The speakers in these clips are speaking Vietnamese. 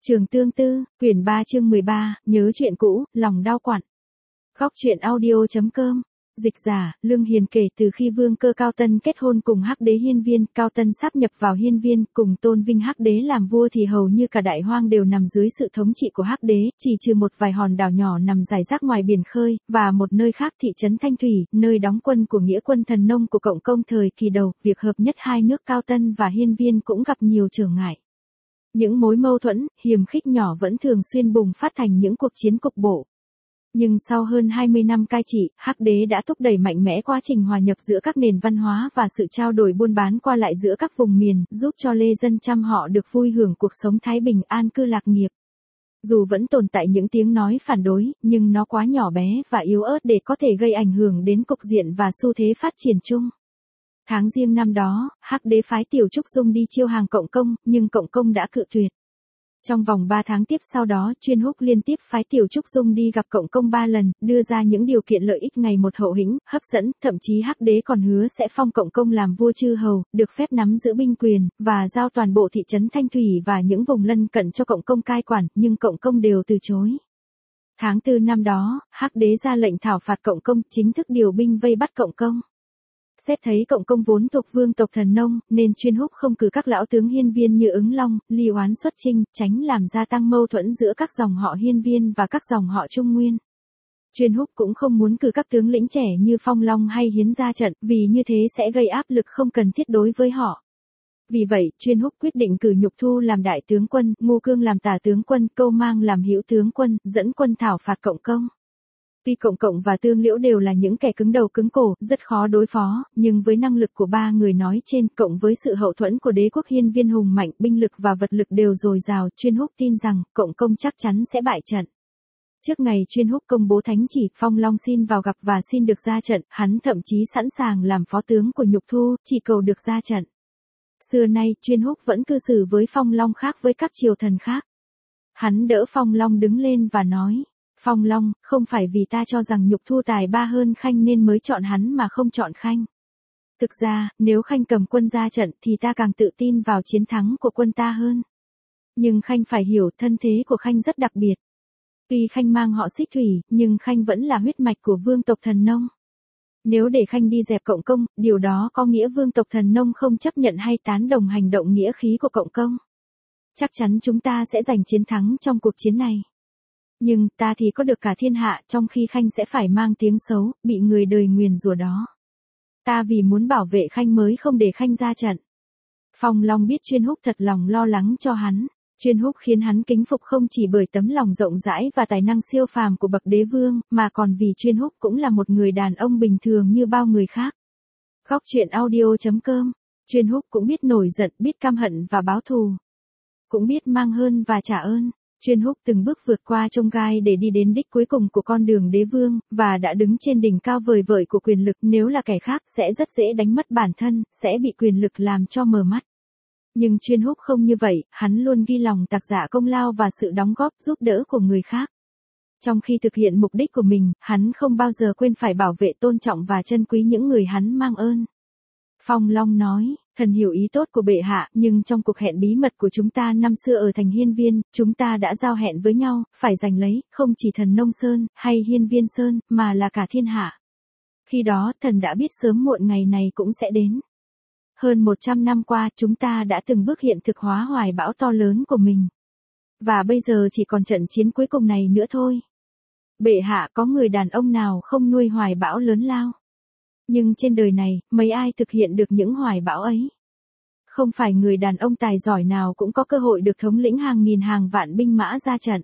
Trường Tương Tư, quyển 3 chương 13, nhớ chuyện cũ, lòng đau quặn. Góc truyện audio.com. Dịch giả, Lương Hiền kể từ khi Vương Cơ Cao Tân kết hôn cùng Hắc Đế Hiên Viên, Cao Tân sáp nhập vào Hiên Viên, cùng tôn vinh Hắc Đế làm vua thì hầu như cả Đại Hoang đều nằm dưới sự thống trị của Hắc Đế, chỉ trừ một vài hòn đảo nhỏ nằm rải rác ngoài biển khơi, và một nơi khác thị trấn Thanh Thủy, nơi đóng quân của nghĩa quân thần nông của Cộng công thời kỳ đầu, việc hợp nhất hai nước Cao Tân và Hiên Viên cũng gặp nhiều trở ngại. Những mối mâu thuẫn, hiềm khích nhỏ vẫn thường xuyên bùng phát thành những cuộc chiến cục bộ. Nhưng sau hơn 20 năm cai trị, Hắc Đế đã thúc đẩy mạnh mẽ quá trình hòa nhập giữa các nền văn hóa và sự trao đổi buôn bán qua lại giữa các vùng miền, giúp cho lê dân trăm họ được vui hưởng cuộc sống thái bình an cư lạc nghiệp. Dù vẫn tồn tại những tiếng nói phản đối, nhưng nó quá nhỏ bé và yếu ớt để có thể gây ảnh hưởng đến cục diện và xu thế phát triển chung. Tháng Giêng năm đó, Hắc Đế phái Tiểu Trúc Dung đi chiêu hàng Cộng công, nhưng Cộng công đã cự tuyệt. Trong vòng 3 tháng tiếp sau đó, Chuyên Húc liên tiếp phái Tiểu Trúc Dung đi gặp Cộng công 3 lần, đưa ra những điều kiện lợi ích ngày một hậu hĩnh, hấp dẫn, thậm chí Hắc Đế còn hứa sẽ phong Cộng công làm vua chư hầu, được phép nắm giữ binh quyền, và giao toàn bộ thị trấn Thanh Thủy và những vùng lân cận cho Cộng công cai quản, nhưng Cộng công đều từ chối. Tháng 4 năm đó, Hắc Đế ra lệnh thảo phạt Cộng công, chính thức điều binh vây bắt Cộng công. Xét thấy Cộng công vốn thuộc vương tộc thần nông, nên Chuyên Húc không cử các lão tướng Hiên Viên như Ứng Long, Ly Oán xuất chinh, tránh làm gia tăng mâu thuẫn giữa các dòng họ Hiên Viên và các dòng họ Trung Nguyên. Chuyên Húc cũng không muốn cử các tướng lĩnh trẻ như Phong Long hay Hiến ra trận, vì như thế sẽ gây áp lực không cần thiết đối với họ. Vì vậy, Chuyên Húc quyết định cử Nhục Thu làm đại tướng quân, Ngô Cương làm tả tướng quân, Câu Mang làm hữu tướng quân, dẫn quân thảo phạt Cộng công. Tuy Cộng công và Tương Liễu đều là những kẻ cứng đầu cứng cổ, rất khó đối phó, nhưng với năng lực của ba người nói trên, cộng với sự hậu thuẫn của đế quốc Hiên Viên hùng mạnh, binh lực và vật lực đều dồi dào, Chuyên Húc tin rằng, Cộng công chắc chắn sẽ bại trận. Trước ngày Chuyên Húc công bố thánh chỉ, Phong Long xin vào gặp và xin được ra trận, hắn thậm chí sẵn sàng làm phó tướng của Nhục Thu, chỉ cầu được ra trận. Xưa nay, Chuyên Húc vẫn cư xử với Phong Long khác với các triều thần khác. Hắn đỡ Phong Long đứng lên và nói: Phong Long, không phải vì ta cho rằng Nhục Thu tài ba hơn Khanh nên mới chọn hắn mà không chọn Khanh. Thực ra, nếu Khanh cầm quân ra trận thì ta càng tự tin vào chiến thắng của quân ta hơn. Nhưng Khanh phải hiểu thân thế của Khanh rất đặc biệt. Tuy Khanh mang họ Xích Thủy, nhưng Khanh vẫn là huyết mạch của vương tộc thần nông. Nếu để Khanh đi dẹp Cộng công, điều đó có nghĩa vương tộc thần nông không chấp nhận hay tán đồng hành động nghĩa khí của Cộng công. Chắc chắn chúng ta sẽ giành chiến thắng trong cuộc chiến này. Nhưng, ta thì có được cả thiên hạ, trong khi Khanh sẽ phải mang tiếng xấu, bị người đời nguyền rủa đó. Ta vì muốn bảo vệ Khanh mới không để Khanh ra trận. Phong Long biết Chuyên Húc thật lòng lo lắng cho hắn. Chuyên Húc khiến hắn kính phục không chỉ bởi tấm lòng rộng rãi và tài năng siêu phàm của bậc đế vương, mà còn vì Chuyên Húc cũng là một người đàn ông bình thường như bao người khác. Góc truyện audio.com. Chuyên Húc cũng biết nổi giận, biết căm hận và báo thù. Cũng biết mang ơn và trả ơn. Chuyên Húc từng bước vượt qua chông gai để đi đến đích cuối cùng của con đường đế vương, và đã đứng trên đỉnh cao vời vợi của quyền lực, nếu là kẻ khác sẽ rất dễ đánh mất bản thân, sẽ bị quyền lực làm cho mờ mắt. Nhưng Chuyên Húc không như vậy, hắn luôn ghi lòng tạc dạ công lao và sự đóng góp giúp đỡ của người khác. Trong khi thực hiện mục đích của mình, hắn không bao giờ quên phải bảo vệ tôn trọng và trân quý những người hắn mang ơn. Phong Long nói: Thần hiểu ý tốt của bệ hạ, nhưng trong cuộc hẹn bí mật của chúng ta năm xưa ở thành Hiên Viên, chúng ta đã giao hẹn với nhau, phải giành lấy, không chỉ thần Nông Sơn, hay Hiên Viên Sơn, mà là cả thiên hạ. Khi đó, thần đã biết sớm muộn ngày này cũng sẽ đến. Hơn 100 năm qua, chúng ta đã từng bước hiện thực hóa hoài bão to lớn của mình. Và bây giờ chỉ còn trận chiến cuối cùng này nữa thôi. Bệ hạ, có người đàn ông nào không nuôi hoài bão lớn lao? Nhưng trên đời này, mấy ai thực hiện được những hoài bão ấy? Không phải người đàn ông tài giỏi nào cũng có cơ hội được thống lĩnh hàng nghìn hàng vạn binh mã ra trận.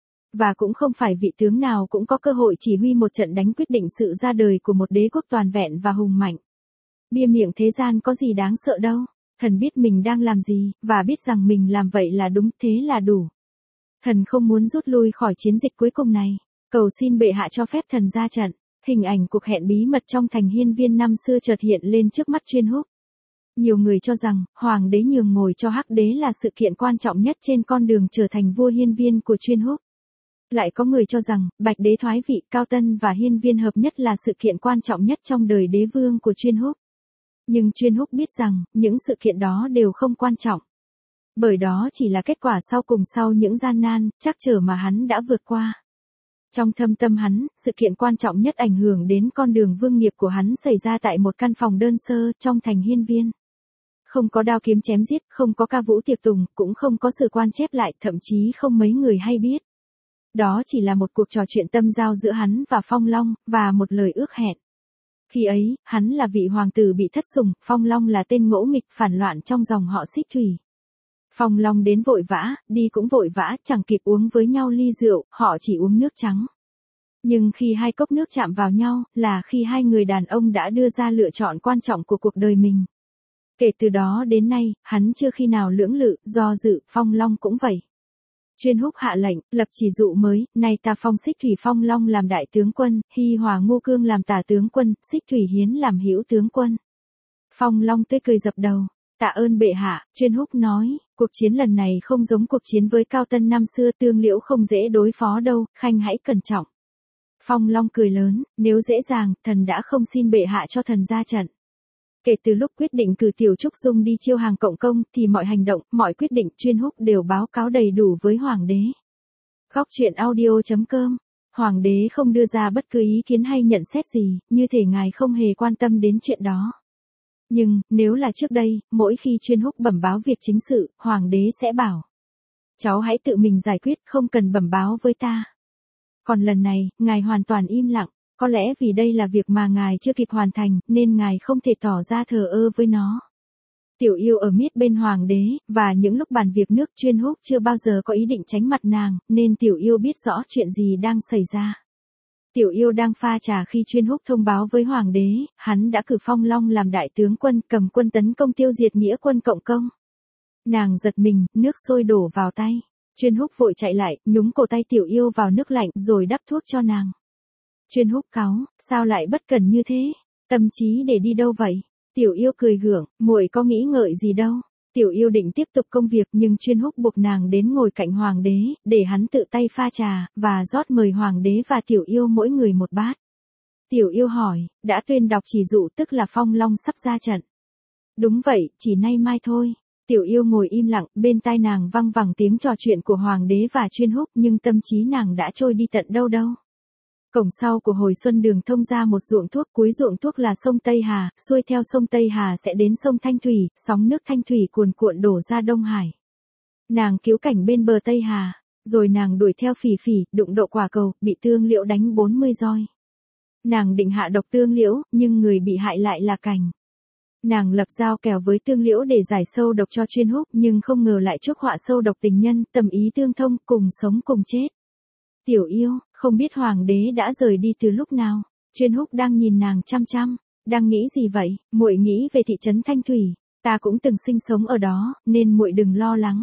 Và cũng không phải vị tướng nào cũng có cơ hội chỉ huy một trận đánh quyết định sự ra đời của một đế quốc toàn vẹn và hùng mạnh. Bia miệng thế gian có gì đáng sợ đâu. Thần biết mình đang làm gì, và biết rằng mình làm vậy là đúng, thế là đủ. Thần không muốn rút lui khỏi chiến dịch cuối cùng này. Cầu xin bệ hạ cho phép thần ra trận. Hình ảnh cuộc hẹn bí mật trong thành Hiên Viên năm xưa chợt hiện lên trước mắt Chuyên Húc. Nhiều người cho rằng, Hoàng đế nhường ngồi cho Hắc Đế là sự kiện quan trọng nhất trên con đường trở thành vua Hiên Viên của Chuyên Húc. Lại có người cho rằng, Bạch Đế thoái vị, Cao Tân và Hiên Viên hợp nhất là sự kiện quan trọng nhất trong đời đế vương của Chuyên Húc. Nhưng Chuyên Húc biết rằng, những sự kiện đó đều không quan trọng. Bởi đó chỉ là kết quả sau cùng sau những gian nan, trắc trở mà hắn đã vượt qua. Trong thâm tâm hắn, sự kiện quan trọng nhất ảnh hưởng đến con đường vương nghiệp của hắn xảy ra tại một căn phòng đơn sơ trong thành hiên viên. Không có đao kiếm chém giết, không có ca vũ tiệc tùng, cũng không có sự quan chép lại, thậm chí không mấy người hay biết. Đó chỉ là một cuộc trò chuyện tâm giao giữa hắn và Phong Long, và một lời ước hẹn. Khi ấy, hắn là vị hoàng tử bị thất sủng, Phong Long là tên ngỗ nghịch phản loạn trong dòng họ Xích Thủy. Phong Long đến vội vã, đi cũng vội vã, chẳng kịp uống với nhau ly rượu, họ chỉ uống nước trắng. Nhưng khi hai cốc nước chạm vào nhau, là khi hai người đàn ông đã đưa ra lựa chọn quan trọng của cuộc đời mình. Kể từ đó đến nay, hắn chưa khi nào lưỡng lự, do dự, Phong Long cũng vậy. Chuyên Húc hạ lệnh, lập chỉ dụ mới, nay ta phong Xích Thủy Phong Long làm đại tướng quân, Hi Hòa Ngô Cương làm tả tướng quân, Xích Thủy Hiến làm hữu tướng quân. Phong Long tươi cười dập đầu, tạ ơn bệ hạ, Chuyên Húc nói, cuộc chiến lần này không giống cuộc chiến với Cao Tân năm xưa, Tương Liễu không dễ đối phó đâu, khanh hãy cẩn trọng. Phong Long cười lớn, nếu dễ dàng, thần đã không xin bệ hạ cho thần ra trận. Kể từ lúc quyết định cử Tiểu Trúc Dung đi chiêu hàng cộng công, thì mọi hành động, mọi quyết định Chuyên Húc đều báo cáo đầy đủ với Hoàng đế. Góc truyện audio.com. Hoàng đế không đưa ra bất cứ ý kiến hay nhận xét gì, như thể ngài không hề quan tâm đến chuyện đó. Nhưng, nếu là trước đây, mỗi khi Chuyên Húc bẩm báo việc chính sự, Hoàng đế sẽ bảo: cháu hãy tự mình giải quyết, không cần bẩm báo với ta. Còn lần này, ngài hoàn toàn im lặng. Có lẽ vì đây là việc mà ngài chưa kịp hoàn thành, nên ngài không thể tỏ ra thờ ơ với nó. Tiểu Yêu ở miết bên Hoàng đế, và những lúc bàn việc nước Chuyên Húc chưa bao giờ có ý định tránh mặt nàng, nên Tiểu Yêu biết rõ chuyện gì đang xảy ra. Tiểu Yêu đang pha trà khi Chuyên Húc thông báo với Hoàng đế, hắn đã cử Phong Long làm đại tướng quân, cầm quân tấn công tiêu diệt nghĩa quân cộng công. Nàng giật mình, nước sôi đổ vào tay. Chuyên Húc vội chạy lại, nhúng cổ tay Tiểu Yêu vào nước lạnh, rồi đắp thuốc cho nàng. Chuyên Húc cáu, sao lại bất cẩn như thế? Tâm trí để đi đâu vậy? Tiểu Yêu cười gượng, muội có nghĩ ngợi gì đâu. Tiểu Yêu định tiếp tục công việc, nhưng Chuyên Húc buộc nàng đến ngồi cạnh Hoàng đế, để hắn tự tay pha trà, và rót mời Hoàng đế và Tiểu Yêu mỗi người một bát. Tiểu Yêu hỏi, đã tuyên đọc chỉ dụ tức là Phong Long sắp ra trận. Đúng vậy, chỉ nay mai thôi. Tiểu Yêu ngồi im lặng, bên tai nàng văng vẳng tiếng trò chuyện của Hoàng đế và Chuyên Húc, nhưng tâm trí nàng đã trôi đi tận đâu đâu. Cổng sau của Hồi Xuân Đường thông ra một ruộng thuốc, cuối ruộng thuốc là sông Tây Hà, xuôi theo sông Tây Hà sẽ đến sông Thanh Thủy, sóng nước Thanh Thủy cuồn cuộn đổ ra Đông Hải. Nàng cứu cảnh bên bờ Tây Hà, rồi nàng đuổi theo Phỉ Phỉ, đụng độ quả cầu, bị Tương Liễu đánh 40 roi. Nàng định hạ độc Tương Liễu, nhưng người bị hại lại là Cảnh. Nàng lập giao kèo với Tương Liễu để giải sâu độc cho Chuyên Húc, nhưng không ngờ lại chuốc họa sâu độc tình nhân, tâm ý tương thông, cùng sống cùng chết. Tiểu Yêu, không biết Hoàng đế đã rời đi từ lúc nào. Chuyên Húc đang nhìn nàng chăm chăm, đang nghĩ gì vậy? Muội nghĩ về thị trấn Thanh Thủy, ta cũng từng sinh sống ở đó, nên muội đừng lo lắng.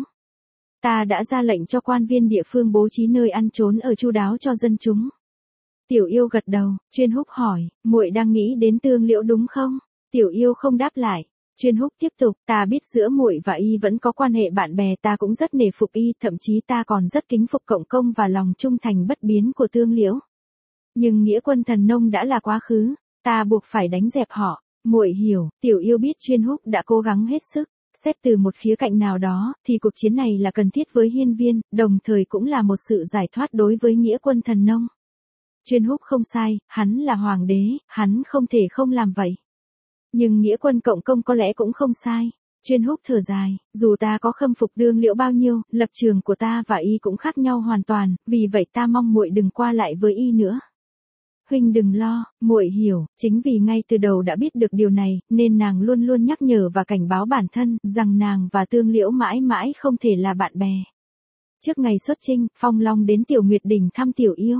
Ta đã ra lệnh cho quan viên địa phương bố trí nơi ăn trốn ở chu đáo cho dân chúng. Tiểu Yêu gật đầu. Chuyên Húc hỏi, muội đang nghĩ đến Tương Liễu đúng không? Tiểu Yêu không đáp lại. Chuyên Húc tiếp tục, ta biết giữa muội và y vẫn có quan hệ bạn bè, ta cũng rất nể phục y, thậm chí ta còn rất kính phục cộng công và lòng trung thành bất biến của Tương Liễu. Nhưng nghĩa quân Thần Nông đã là quá khứ, ta buộc phải đánh dẹp họ. Muội hiểu. Tiểu Yêu biết Chuyên Húc đã cố gắng hết sức. Xét từ một khía cạnh nào đó, thì cuộc chiến này là cần thiết với hiên viên, đồng thời cũng là một sự giải thoát đối với nghĩa quân Thần Nông. Chuyên Húc không sai, hắn là Hoàng đế, hắn không thể không làm vậy. Nhưng nghĩa quân cộng công có lẽ cũng không sai. Chuyên Húc thở dài, dù ta có khâm phục Tương Liễu bao nhiêu, lập trường của ta và y cũng khác nhau hoàn toàn, vì vậy ta mong muội đừng qua lại với y nữa. Huynh đừng lo, muội hiểu, chính vì ngay từ đầu đã biết được điều này, nên nàng luôn luôn nhắc nhở và cảnh báo bản thân, rằng nàng và Tương Liễu mãi mãi không thể là bạn bè. Trước ngày xuất chinh, Phong Long đến Tiểu Nguyệt Đình thăm Tiểu Yêu.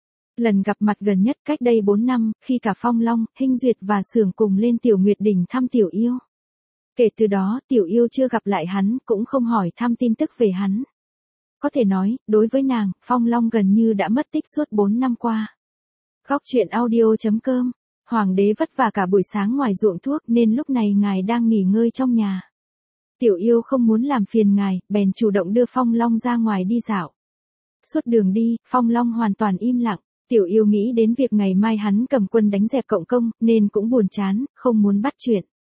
Lần gặp mặt gần nhất cách đây 4 năm, khi cả Phong Long, Hinh Duyệt và Xưởng cùng lên Tiểu Nguyệt Đình thăm Tiểu Yêu. Kể từ đó, Tiểu Yêu chưa gặp lại hắn, cũng không hỏi thăm tin tức về hắn. Có thể nói, đối với nàng, Phong Long gần như đã mất tích suốt 4 năm qua. Góc truyện audio.com. Hoàng đế vất vả cả buổi sáng ngoài ruộng thuốc, nên lúc này ngài đang nghỉ ngơi trong nhà. Tiểu Yêu không muốn làm phiền ngài, bèn chủ động đưa Phong Long ra ngoài đi dạo. Suốt đường đi, Phong Long hoàn toàn im lặng. Tiểu Yêu nghĩ đến việc ngày mai hắn cầm quân đánh dẹp cộng công, nên cũng buồn chán, không muốn bắt chuyện.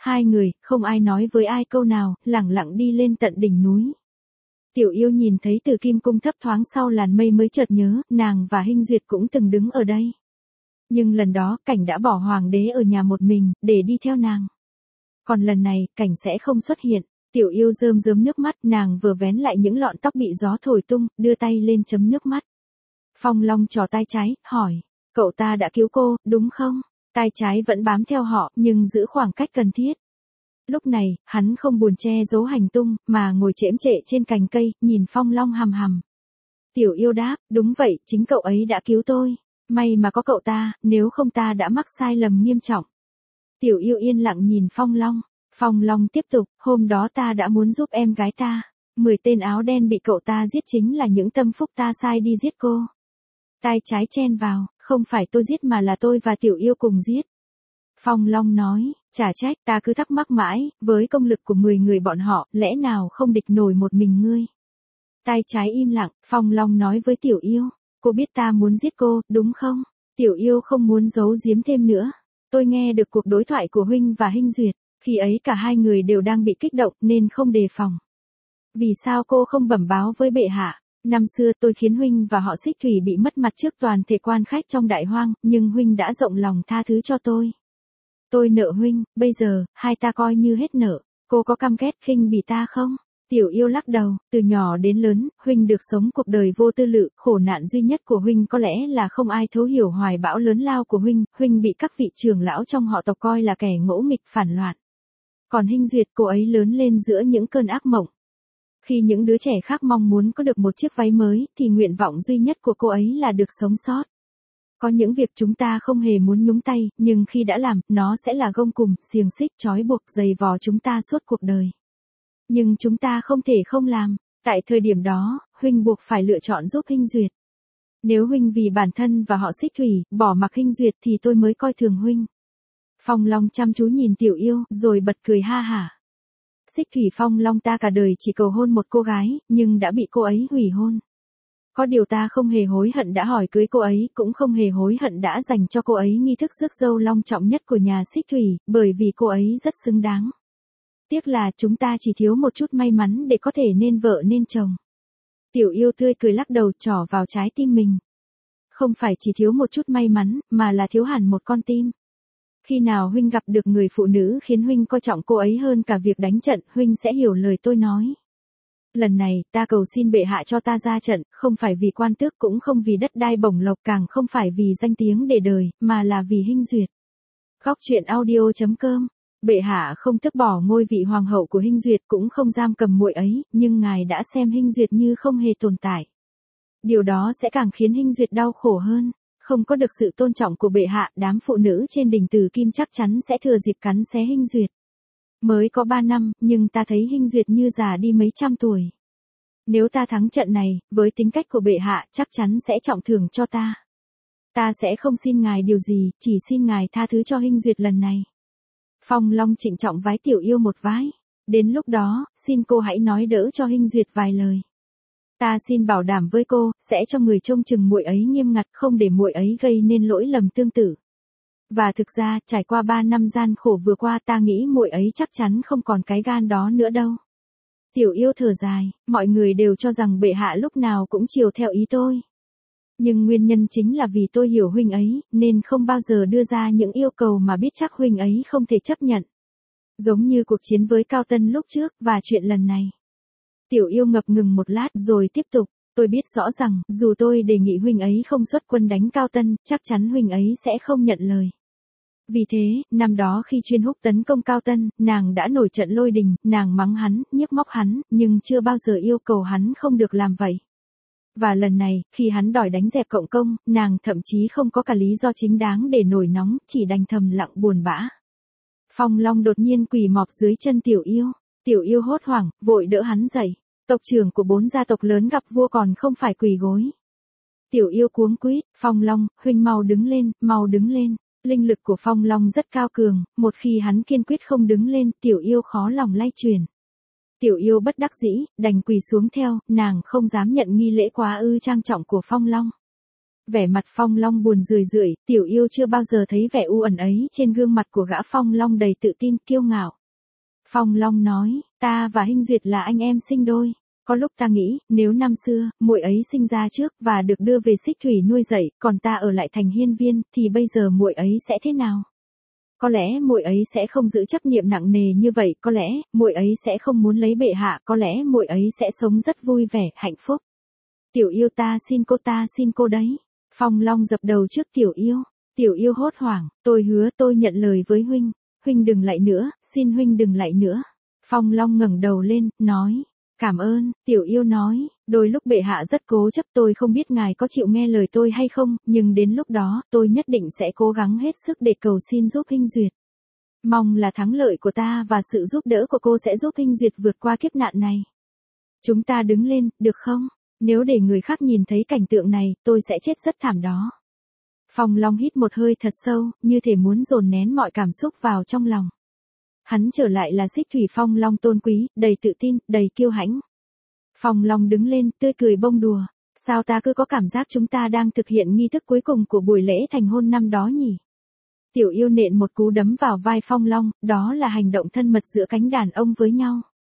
Hai người, không ai nói với ai câu nào, lẳng lặng đi lên tận đỉnh núi. Tiểu Yêu nhìn thấy Từ Kim Cung thấp thoáng sau làn mây mới chợt nhớ, nàng và Hinh Duyệt cũng từng đứng ở đây. Nhưng lần đó, Cảnh đã bỏ hoàng đế ở nhà một mình, để đi theo nàng. Còn lần này, Cảnh sẽ không xuất hiện. Tiểu Yêu rơm rớm nước mắt, nàng vừa vén lại những lọn tóc bị gió thổi tung, đưa tay lên chấm nước mắt. Phong Long trò tay trái, hỏi, cậu ta đã cứu cô, đúng không? Tay trái vẫn bám theo họ, nhưng giữ khoảng cách cần thiết. Lúc này, hắn không buồn che giấu hành tung, mà ngồi chễm chệ trên cành cây, nhìn Phong Long hằm hằm. Tiểu Yêu đáp, đúng vậy, chính cậu ấy đã cứu tôi. May mà có cậu ta, nếu không ta đã mắc sai lầm nghiêm trọng. Tiểu Yêu yên lặng nhìn Phong Long. Phong Long tiếp tục, hôm đó ta đã muốn giúp em gái ta. 10 tên áo đen bị cậu ta giết chính là những tâm phúc ta sai đi giết cô. Tay trái chen vào, không phải tôi giết mà là tôi và Tiểu Yêu cùng giết. Phong Long nói, chả trách, ta cứ thắc mắc mãi, với công lực của 10 người bọn họ, lẽ nào không địch nổi một mình ngươi. Tay trái im lặng, Phong Long nói với Tiểu Yêu, cô biết ta muốn giết cô, đúng không? Tiểu Yêu không muốn giấu giếm thêm nữa. Tôi nghe được cuộc đối thoại của huynh và Hinh Duyệt, khi ấy cả hai người đều đang bị kích động nên không đề phòng. Vì sao cô không bẩm báo với bệ hạ? Năm xưa tôi khiến huynh và họ Xích Thủy bị mất mặt trước toàn thể quan khách trong đại hoang, nhưng huynh đã rộng lòng tha thứ cho tôi. Tôi nợ huynh, bây giờ, hai ta coi như hết nợ. Cô có căm ghét khinh bỉ ta không? Tiểu Yêu lắc đầu, từ nhỏ đến lớn, huynh được sống cuộc đời vô tư lự, khổ nạn duy nhất của huynh có lẽ là không ai thấu hiểu hoài bão lớn lao của huynh bị các vị trưởng lão trong họ tộc coi là kẻ ngỗ nghịch phản loạn. Còn Hinh Duyệt, cô ấy lớn lên giữa những cơn ác mộng. Khi những đứa trẻ khác mong muốn có được một chiếc váy mới, thì nguyện vọng duy nhất của cô ấy là được sống sót. Có những việc chúng ta không hề muốn nhúng tay, nhưng khi đã làm, nó sẽ là gông cùm, xiềng xích, trói buộc, giày vò chúng ta suốt cuộc đời. Nhưng chúng ta không thể không làm. Tại thời điểm đó, huynh buộc phải lựa chọn giúp Hinh Duyệt. Nếu huynh vì bản thân và họ Xích Thủy, bỏ mặc Hinh Duyệt thì tôi mới coi thường huynh. Phong Long chăm chú nhìn Tiểu Yêu, rồi bật cười ha hả. Xích Thủy Phong Long ta cả đời chỉ cầu hôn một cô gái, nhưng đã bị cô ấy hủy hôn. Có điều ta không hề hối hận đã hỏi cưới cô ấy, cũng không hề hối hận đã dành cho cô ấy nghi thức rước dâu long trọng nhất của nhà Xích Thủy, bởi vì cô ấy rất xứng đáng. Tiếc là chúng ta chỉ thiếu một chút may mắn để có thể nên vợ nên chồng. Tiểu Yêu tươi cười lắc đầu trỏ vào trái tim mình. Không phải chỉ thiếu một chút may mắn, mà là thiếu hẳn một con tim. Khi nào huynh gặp được người phụ nữ khiến huynh coi trọng cô ấy hơn cả việc đánh trận, huynh sẽ hiểu lời tôi nói. Lần này, ta cầu xin bệ hạ cho ta ra trận, không phải vì quan tước cũng không vì đất đai bổng lộc càng không phải vì danh tiếng để đời, mà là vì Hinh Duyệt. Góc truyện audio.com. Bệ hạ không tước bỏ ngôi vị hoàng hậu của Hinh Duyệt cũng không giam cầm muội ấy, nhưng ngài đã xem Hinh Duyệt như không hề tồn tại. Điều đó sẽ càng khiến Hinh Duyệt đau khổ hơn. Không có được sự tôn trọng của bệ hạ, đám phụ nữ trên đỉnh Từ Kim chắc chắn sẽ thừa dịp cắn xé Hinh Duyệt. Mới có 3 năm, nhưng ta thấy Hinh Duyệt như già đi mấy trăm tuổi. Nếu ta thắng trận này, với tính cách của bệ hạ, chắc chắn sẽ trọng thưởng cho ta. Ta sẽ không xin ngài điều gì, chỉ xin ngài tha thứ cho Hinh Duyệt lần này. Phong Long trịnh trọng vái Tiểu Yêu một vái. Đến lúc đó, xin cô hãy nói đỡ cho Hinh Duyệt vài lời. Ta xin bảo đảm với cô, sẽ cho người trông chừng muội ấy nghiêm ngặt, không để muội ấy gây nên lỗi lầm tương tự. Và thực ra, trải qua 3 năm gian khổ vừa qua, ta nghĩ muội ấy chắc chắn không còn cái gan đó nữa đâu. Tiểu Yêu thở dài, mọi người đều cho rằng bệ hạ lúc nào cũng chiều theo ý tôi. Nhưng nguyên nhân chính là vì tôi hiểu huynh ấy, nên không bao giờ đưa ra những yêu cầu mà biết chắc huynh ấy không thể chấp nhận. Giống như cuộc chiến với Cao Tân lúc trước, và chuyện lần này. Tiểu Yêu ngập ngừng một lát rồi tiếp tục, tôi biết rõ rằng, dù tôi đề nghị huynh ấy không xuất quân đánh Cao Tân, chắc chắn huynh ấy sẽ không nhận lời. Vì thế, năm đó khi Chuyên Húc tấn công Cao Tân, nàng đã nổi trận lôi đình, nàng mắng hắn, nhiếc móc hắn, nhưng chưa bao giờ yêu cầu hắn không được làm vậy. Và lần này, khi hắn đòi đánh dẹp Cộng Công, nàng thậm chí không có cả lý do chính đáng để nổi nóng, chỉ đành thầm lặng buồn bã. Phong Long đột nhiên quỳ mọp dưới chân Tiểu Yêu. Tiểu Yêu hốt hoảng, vội đỡ hắn dậy. Tộc trưởng của 4 gia tộc lớn gặp vua còn không phải quỳ gối. Tiểu Yêu cuống quýt, Phong Long, huynh mau đứng lên, mau đứng lên. Linh lực của Phong Long rất cao cường, một khi hắn kiên quyết không đứng lên, Tiểu Yêu khó lòng lay chuyển. Tiểu Yêu bất đắc dĩ, đành quỳ xuống theo, nàng không dám nhận nghi lễ quá ư trang trọng của Phong Long. Vẻ mặt Phong Long buồn rười rượi, Tiểu Yêu chưa bao giờ thấy vẻ u ẩn ấy trên gương mặt của gã Phong Long đầy tự tin, kiêu ngạo. Phong Long nói, ta và Hinh Duyệt là anh em sinh đôi. Có lúc ta nghĩ, nếu năm xưa, muội ấy sinh ra trước và được đưa về Xích Thủy nuôi dạy, còn ta ở lại thành Hiên Viên, thì bây giờ muội ấy sẽ thế nào? Có lẽ muội ấy sẽ không giữ chấp niệm nặng nề như vậy, có lẽ muội ấy sẽ không muốn lấy bệ hạ, có lẽ muội ấy sẽ sống rất vui vẻ, hạnh phúc. Tiểu Yêu ta xin cô đấy. Phong Long dập đầu trước Tiểu Yêu. Tiểu Yêu hốt hoảng, tôi hứa tôi nhận lời với huynh. Huynh đừng lại nữa, xin huynh đừng lại nữa. Phong Long ngẩng đầu lên, nói. Cảm ơn, Tiểu Yêu nói, đôi lúc bệ hạ rất cố chấp, tôi không biết ngài có chịu nghe lời tôi hay không, nhưng đến lúc đó, tôi nhất định sẽ cố gắng hết sức để cầu xin giúp Hinh Duyệt. Mong là thắng lợi của ta và sự giúp đỡ của cô sẽ giúp Hinh Duyệt vượt qua kiếp nạn này. Chúng ta đứng lên, được không? Nếu để người khác nhìn thấy cảnh tượng này, tôi sẽ chết rất thảm đó. Phong Long hít một hơi thật sâu, như thể muốn dồn nén mọi cảm xúc vào trong lòng. Hắn trở lại là Xích Thủy Phong Long tôn quý, đầy tự tin, đầy kiêu hãnh. Phong Long đứng lên, tươi cười bông đùa. Sao ta cứ có cảm giác chúng ta đang thực hiện nghi thức cuối cùng của buổi lễ thành hôn năm đó nhỉ? Tiểu Yêu nện một cú đấm vào vai Phong Long, đó là hành động thân mật giữa cánh đàn ông với nhau.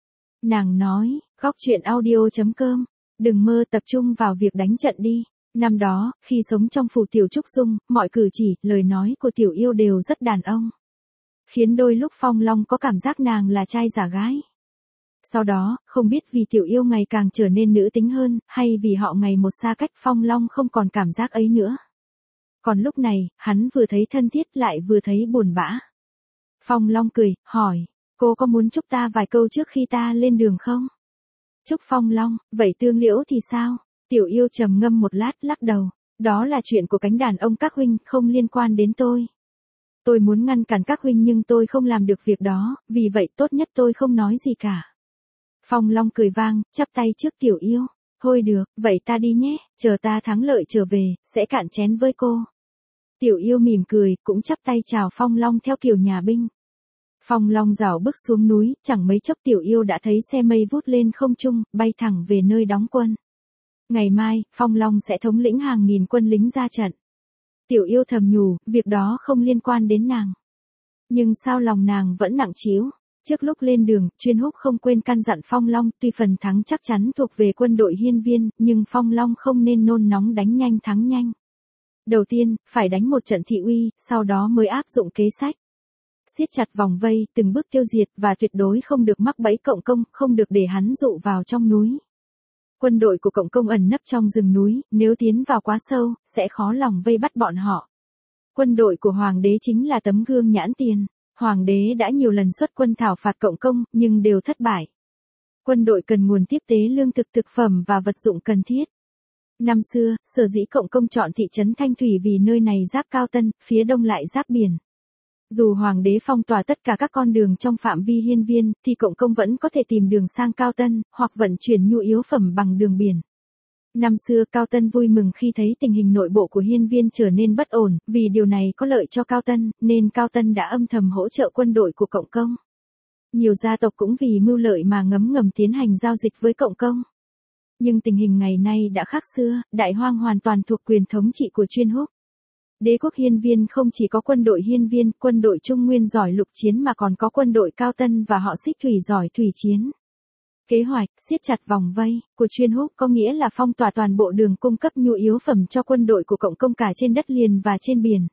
Nàng nói, góc truyện audio.com, đừng mơ tập trung vào việc đánh trận đi. Năm đó, khi sống trong phủ Tiểu Trúc Dung, mọi cử chỉ, lời nói của Tiểu Yêu đều rất đàn ông. Khiến đôi lúc Phong Long có cảm giác nàng là trai giả gái. Sau đó, không biết vì Tiểu Yêu ngày càng trở nên nữ tính hơn, hay vì họ ngày một xa cách, Phong Long không còn cảm giác ấy nữa. Còn lúc này, hắn vừa thấy thân thiết lại vừa thấy buồn bã. Phong Long cười, hỏi, cô có muốn chúc ta vài câu trước khi ta lên đường không? Chúc Phong Long, vậy Tương Liễu thì sao? Tiểu Yêu trầm ngâm một lát, lắc đầu, đó là chuyện của cánh đàn ông các huynh, không liên quan đến tôi. Tôi muốn ngăn cản các huynh nhưng tôi không làm được việc đó, vì vậy tốt nhất tôi không nói gì cả. Phong Long cười vang, chắp tay trước Tiểu Yêu. Thôi được, vậy ta đi nhé, chờ ta thắng lợi trở về, sẽ cạn chén với cô. Tiểu Yêu mỉm cười, cũng chắp tay chào Phong Long theo kiểu nhà binh. Phong Long rảo bước xuống núi, chẳng mấy chốc Tiểu Yêu đã thấy xe mây vút lên không trung, bay thẳng về nơi đóng quân. Ngày mai, Phong Long sẽ thống lĩnh hàng nghìn quân lính ra trận. Tiểu Yêu thầm nhủ, việc đó không liên quan đến nàng. Nhưng sao lòng nàng vẫn nặng trĩu. Trước lúc lên đường, Chuyên Húc không quên căn dặn Phong Long, tuy phần thắng chắc chắn thuộc về quân đội Hiên Viên, nhưng Phong Long không nên nôn nóng đánh nhanh thắng nhanh. Đầu tiên, phải đánh một trận thị uy, sau đó mới áp dụng kế sách. Siết chặt vòng vây, từng bước tiêu diệt và tuyệt đối không được mắc bẫy Cộng Công, không được để hắn dụ vào trong núi. Quân đội của Cộng Công ẩn nấp trong rừng núi, nếu tiến vào quá sâu, sẽ khó lòng vây bắt bọn họ. Quân đội của Hoàng đế chính là tấm gương nhãn tiền. Hoàng đế đã nhiều lần xuất quân thảo phạt Cộng Công, nhưng đều thất bại. Quân đội cần nguồn tiếp tế lương thực thực phẩm và vật dụng cần thiết. Năm xưa, sở dĩ Cộng Công chọn thị trấn Thanh Thủy vì nơi này giáp Cao Tân, phía đông lại giáp biển. Dù Hoàng đế phong tỏa tất cả các con đường trong phạm vi Hiên Viên, thì Cộng Công vẫn có thể tìm đường sang Cao Tân, hoặc vận chuyển nhu yếu phẩm bằng đường biển. Năm xưa Cao Tân vui mừng khi thấy tình hình nội bộ của Hiên Viên trở nên bất ổn, vì điều này có lợi cho Cao Tân, nên Cao Tân đã âm thầm hỗ trợ quân đội của Cộng Công. Nhiều gia tộc cũng vì mưu lợi mà ngấm ngầm tiến hành giao dịch với Cộng Công. Nhưng tình hình ngày nay đã khác xưa, Đại Hoang hoàn toàn thuộc quyền thống trị của Chuyên Húc. Đế quốc Hiên Viên không chỉ có quân đội Hiên Viên, quân đội Trung Nguyên giỏi lục chiến mà còn có quân đội Cao Tân và họ Xích Thủy giỏi thủy chiến. Kế hoạch, siết chặt vòng vây, của Chuyên Húc có nghĩa là phong tỏa toàn bộ đường cung cấp nhu yếu phẩm cho quân đội của Cộng Công cả trên đất liền và trên biển.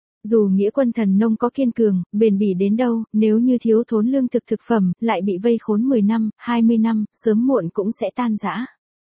Dù nghĩa quân thần nông có kiên cường, bền bỉ đến đâu, nếu như thiếu thốn lương thực thực phẩm, lại bị vây khốn 10 năm, 20 năm, sớm muộn cũng sẽ tan rã.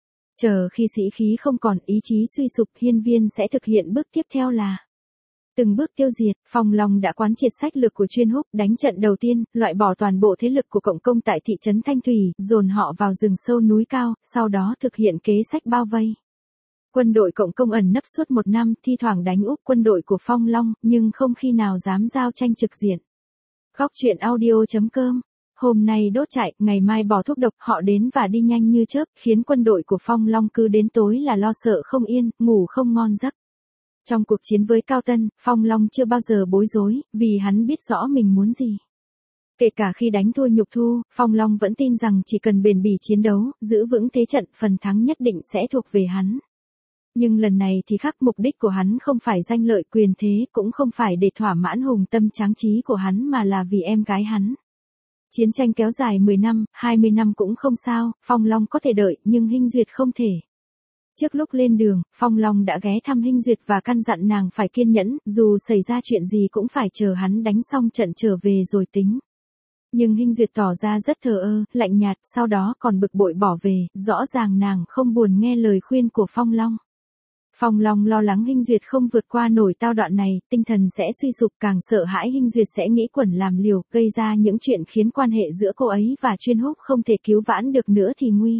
Chờ khi sĩ khí không còn, ý chí suy sụp, Hiên Viên sẽ thực hiện bước tiếp theo là từng bước tiêu diệt. Phong Long đã quán triệt sách lược của Chuyên Húc, đánh trận đầu tiên, loại bỏ toàn bộ thế lực của Cộng Công tại thị trấn Thanh Thủy, dồn họ vào rừng sâu núi cao, sau đó thực hiện kế sách bao vây. Quân đội Cộng Công ẩn nấp suốt 1 năm, thi thoảng đánh úp quân đội của Phong Long, nhưng không khi nào dám giao tranh trực diện. Góc truyện audio.com. Hôm nay đốt trại, ngày mai bỏ thuốc độc, họ đến và đi nhanh như chớp, khiến quân đội của Phong Long cứ đến tối là lo sợ không yên, ngủ không ngon giấc. Trong cuộc chiến với Cao Tân, Phong Long chưa bao giờ bối rối, vì hắn biết rõ mình muốn gì. Kể cả khi đánh thua nhục thu, Phong Long vẫn tin rằng chỉ cần bền bỉ chiến đấu, giữ vững thế trận, phần thắng nhất định sẽ thuộc về hắn. Nhưng lần này thì khác, mục đích của hắn không phải danh lợi quyền thế, cũng không phải để thỏa mãn hùng tâm tráng trí của hắn mà là vì em gái hắn. Chiến tranh kéo dài 10 năm, 20 năm cũng không sao, Phong Long có thể đợi, nhưng Hinh Duyệt không thể. Trước lúc lên đường, Phong Long đã ghé thăm Hinh Duyệt và căn dặn nàng phải kiên nhẫn, dù xảy ra chuyện gì cũng phải chờ hắn đánh xong trận trở về rồi tính. Nhưng Hinh Duyệt tỏ ra rất thờ ơ, lạnh nhạt, sau đó còn bực bội bỏ về, rõ ràng nàng không buồn nghe lời khuyên của Phong Long. Phong Long lo lắng Hinh Duyệt không vượt qua nổi tao đoạn này, tinh thần sẽ suy sụp, càng sợ hãi Hinh Duyệt sẽ nghĩ quẩn làm liều, gây ra những chuyện khiến quan hệ giữa cô ấy và Chuyên Húc không thể cứu vãn được nữa thì nguy.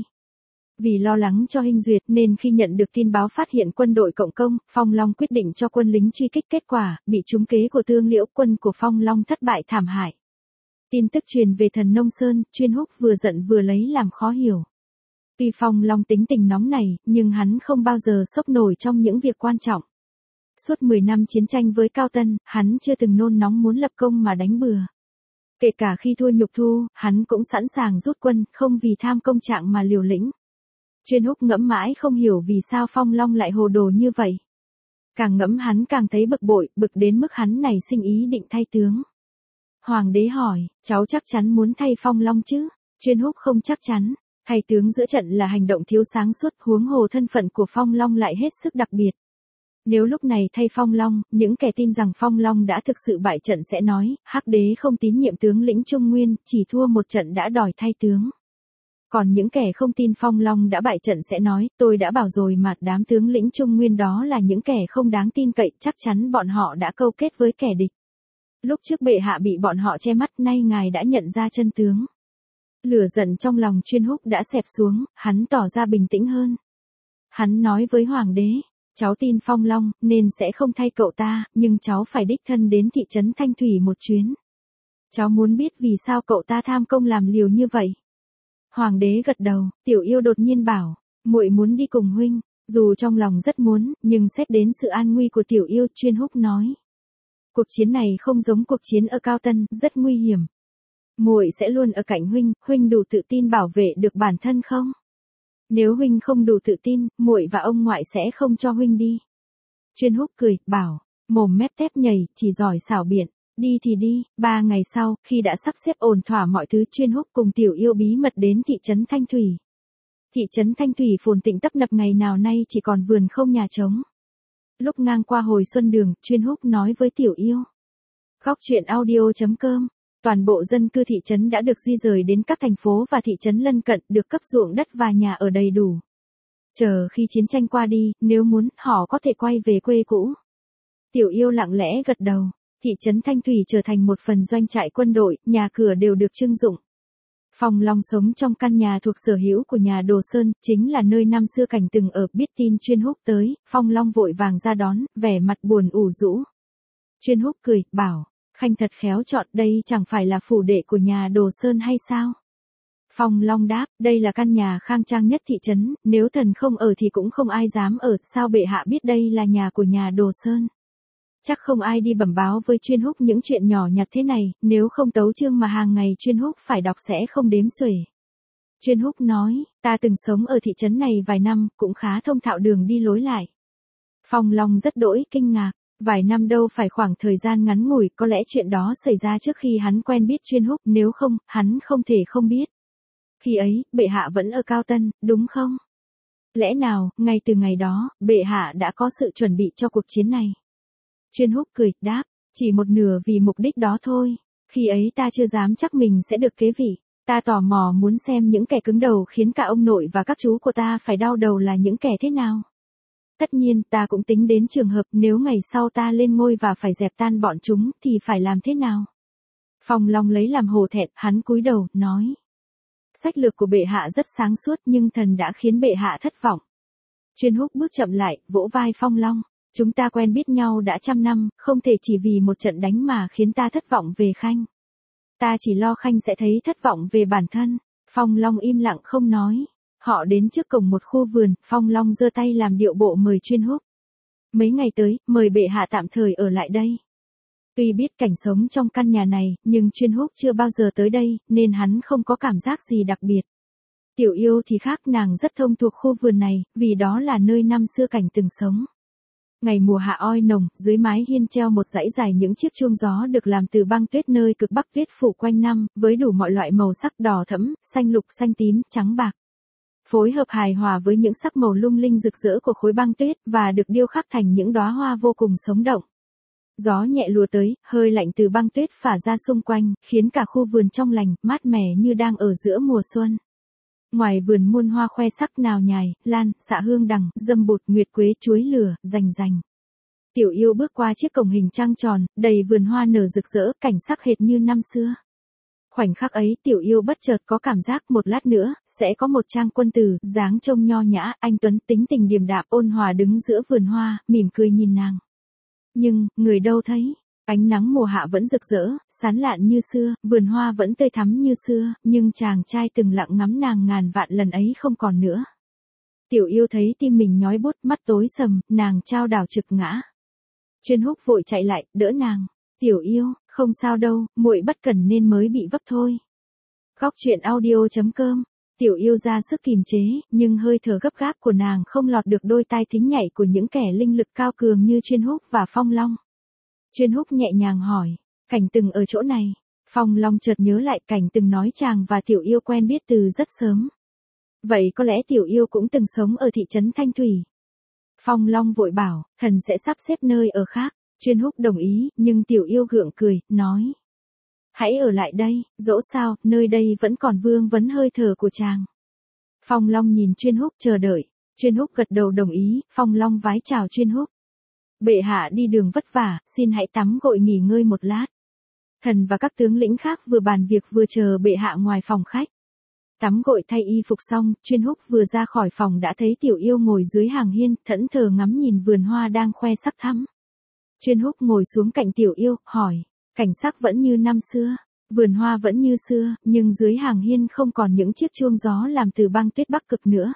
Vì lo lắng cho Hinh Duyệt nên khi nhận được tin báo phát hiện quân đội cộng công, Phong Long quyết định cho quân lính truy kích, kết quả, bị trúng kế của Tương Liễu, quân của Phong Long thất bại thảm hại. Tin tức truyền về Thần Nông Sơn, Chuyên Húc vừa giận vừa lấy làm khó hiểu. Tuy Phong Long tính tình nóng này, nhưng hắn không bao giờ sốc nổi trong những việc quan trọng. Suốt 10 năm chiến tranh với Cao Tân, hắn chưa từng nôn nóng muốn lập công mà đánh bừa. Kể cả khi thua nhục thu, hắn cũng sẵn sàng rút quân, không vì tham công trạng mà liều lĩnh. Chuyên Húc ngẫm mãi không hiểu vì sao Phong Long lại hồ đồ như vậy. Càng ngẫm hắn càng thấy bực bội, bực đến mức hắn nảy sinh ý định thay tướng. Hoàng đế hỏi, cháu chắc chắn muốn thay Phong Long chứ? Chuyên Húc không chắc chắn. Thay tướng giữa trận là hành động thiếu sáng suốt, huống hồ thân phận của Phong Long lại hết sức đặc biệt. Nếu lúc này thay Phong Long, những kẻ tin rằng Phong Long đã thực sự bại trận sẽ nói, Hắc đế không tín nhiệm tướng lĩnh Trung Nguyên, chỉ thua một trận đã đòi thay tướng. Còn những kẻ không tin Phong Long đã bại trận sẽ nói, tôi đã bảo rồi mà, đám tướng lĩnh Trung Nguyên đó là những kẻ không đáng tin cậy, chắc chắn bọn họ đã câu kết với kẻ địch. Lúc trước bệ hạ bị bọn họ che mắt, nay ngài đã nhận ra chân tướng. Lửa giận trong lòng Chuyên Húc đã xẹp xuống, hắn tỏ ra bình tĩnh hơn. Hắn nói với Hoàng đế, cháu tin Phong Long, nên sẽ không thay cậu ta, nhưng cháu phải đích thân đến thị trấn Thanh Thủy một chuyến. Cháu muốn biết vì sao cậu ta tham công làm liều như vậy. Hoàng đế gật đầu, Tiểu Yêu đột nhiên bảo, muội muốn đi cùng huynh, dù trong lòng rất muốn, nhưng xét đến sự an nguy của Tiểu Yêu, Chuyên Húc nói. Cuộc chiến này không giống cuộc chiến ở Cao Tân, rất nguy hiểm. Muội sẽ luôn ở cạnh huynh, huynh đủ tự tin bảo vệ được bản thân không? Nếu huynh không đủ tự tin, muội và ông ngoại sẽ không cho huynh đi. Chuyên Húc cười, bảo, mồm mép tép nhầy, chỉ giỏi xảo biện, đi thì đi. 3 ngày sau, khi đã sắp xếp ổn thỏa mọi thứ, Chuyên Húc cùng Tiểu Yêu bí mật đến thị trấn Thanh Thủy. Thị trấn Thanh Thủy phồn tĩnh tấp nập, ngày nào nay chỉ còn vườn không nhà trống. Lúc ngang qua hồi xuân đường, Chuyên Húc nói với Tiểu Yêu. Góc truyện audio.com. Toàn bộ dân cư thị trấn đã được di rời đến các thành phố và thị trấn lân cận, được cấp ruộng đất và nhà ở đầy đủ. Chờ khi chiến tranh qua đi, nếu muốn, họ có thể quay về quê cũ. Tiểu Yêu lặng lẽ gật đầu. Thị trấn Thanh Thủy trở thành một phần doanh trại quân đội, nhà cửa đều được trưng dụng. Phong Long sống trong căn nhà thuộc sở hữu của nhà Đồ Sơn, chính là nơi năm xưa Cảnh từng ở. Biết tin Chuyên Húc tới, Phong Long vội vàng ra đón, vẻ mặt buồn ủ rũ. Chuyên Húc cười, bảo, Khanh thật khéo chọn, đây chẳng phải là phủ đệ của nhà Đồ Sơn hay sao? Phong Long đáp, đây là căn nhà khang trang nhất thị trấn, nếu thần không ở thì cũng không ai dám ở, sao bệ hạ biết đây là nhà của nhà Đồ Sơn? Chắc không ai đi bẩm báo với Chuyên Húc những chuyện nhỏ nhặt thế này, nếu không tấu chương mà hàng ngày Chuyên Húc phải đọc sẽ không đếm xuể. Chuyên Húc nói, ta từng sống ở thị trấn này vài năm, cũng khá thông thạo đường đi lối lại. Phong Long rất đỗi kinh ngạc. Vài năm đâu phải khoảng thời gian ngắn ngủi, có lẽ chuyện đó xảy ra trước khi hắn quen biết Chuyên Húc, nếu không, hắn không thể không biết. Khi ấy, bệ hạ vẫn ở Cao Tân, đúng không? Lẽ nào, ngay từ ngày đó, bệ hạ đã có sự chuẩn bị cho cuộc chiến này? Chuyên Húc cười, đáp, chỉ một nửa vì mục đích đó thôi. Khi ấy ta chưa dám chắc mình sẽ được kế vị. Ta tò mò muốn xem những kẻ cứng đầu khiến cả ông nội và các chú của ta phải đau đầu là những kẻ thế nào. Tất nhiên, ta cũng tính đến trường hợp nếu ngày sau ta lên ngôi và phải dẹp tan bọn chúng, thì phải làm thế nào? Phong Long lấy làm hổ thẹn, hắn cúi đầu, nói. Sách lược của bệ hạ rất sáng suốt nhưng thần đã khiến bệ hạ thất vọng. Chuyên Húc bước chậm lại, vỗ vai Phong Long. Chúng ta quen biết nhau đã 100 năm, không thể chỉ vì một trận đánh mà khiến ta thất vọng về Khanh. Ta chỉ lo Khanh sẽ thấy thất vọng về bản thân. Phong Long im lặng không nói. Họ đến trước cổng một khu vườn, Phong Long giơ tay làm điệu bộ mời Chuyên Húc. Mấy ngày tới, mời bệ hạ tạm thời ở lại đây. Tuy biết cảnh sống trong căn nhà này, nhưng Chuyên Húc chưa bao giờ tới đây, nên hắn không có cảm giác gì đặc biệt. Tiểu Yêu thì khác, nàng rất thông thuộc khu vườn này, vì đó là nơi năm xưa Cảnh từng sống. Ngày mùa hạ oi nồng, dưới mái hiên treo một dãy dài những chiếc chuông gió được làm từ băng tuyết nơi cực bắc tuyết phủ quanh năm, với đủ mọi loại màu sắc đỏ thẫm, xanh lục, xanh tím, trắng bạc. Phối hợp hài hòa với những sắc màu lung linh rực rỡ của khối băng tuyết và được điêu khắc thành những đóa hoa vô cùng sống động. Gió nhẹ lùa tới, hơi lạnh từ băng tuyết phả ra xung quanh, khiến cả khu vườn trong lành, mát mẻ như đang ở giữa mùa xuân. Ngoài vườn muôn hoa khoe sắc nào nhài, lan, xạ hương đằng, dâm bụt, nguyệt quế, chuối lửa, rành rành. Tiểu Yêu bước qua chiếc cổng hình trăng tròn, đầy vườn hoa nở rực rỡ, cảnh sắc hệt như năm xưa. Khoảnh khắc ấy Tiểu Yêu bất chợt có cảm giác một lát nữa, sẽ có một trang quân tử, dáng trông nho nhã, anh tuấn, tính tình điềm đạm, ôn hòa đứng giữa vườn hoa, mỉm cười nhìn nàng. Nhưng, người đâu thấy, ánh nắng mùa hạ vẫn rực rỡ, sán lạn như xưa, vườn hoa vẫn tươi thắm như xưa, nhưng chàng trai từng lặng ngắm nàng ngàn vạn lần ấy không còn nữa. Tiểu Yêu thấy tim mình nhói buốt, mắt tối sầm, nàng chao đảo trực ngã. Chuyên Húc vội chạy lại, đỡ nàng. Tiểu Yêu, không sao đâu, muội bất cẩn nên mới bị vấp thôi. Góc truyện audio.com. Tiểu Yêu ra sức kìm chế, nhưng hơi thở gấp gáp của nàng không lọt được đôi tai thính nhạy của những kẻ linh lực cao cường như Chuyên Húc và Phong Long. Chuyên Húc nhẹ nhàng hỏi, Cảnh từng ở chỗ này. Phong Long chợt nhớ lại Cảnh từng nói chàng và Tiểu Yêu quen biết từ rất sớm. Vậy có lẽ Tiểu Yêu cũng từng sống ở thị trấn Thanh Thủy. Phong Long vội bảo, thần sẽ sắp xếp nơi ở khác. Chuyên Húc đồng ý, nhưng Tiểu Yêu gượng cười, nói. Hãy ở lại đây, dẫu sao, nơi đây vẫn còn vương vấn hơi thở của chàng. Phong Long nhìn Chuyên Húc chờ đợi. Chuyên Húc gật đầu đồng ý, Phong Long vái chào Chuyên Húc. Bệ hạ đi đường vất vả, xin hãy tắm gội nghỉ ngơi một lát. Thần và các tướng lĩnh khác vừa bàn việc vừa chờ bệ hạ ngoài phòng khách. Tắm gội thay y phục xong, Chuyên Húc vừa ra khỏi phòng đã thấy Tiểu Yêu ngồi dưới hàng hiên, thẫn thờ ngắm nhìn vườn hoa đang khoe sắc thắm. Chuyên Húc ngồi xuống cạnh Tiểu Yêu, hỏi, cảnh sắc vẫn như năm xưa, vườn hoa vẫn như xưa, nhưng dưới hàng hiên không còn những chiếc chuông gió làm từ băng tuyết bắc cực nữa.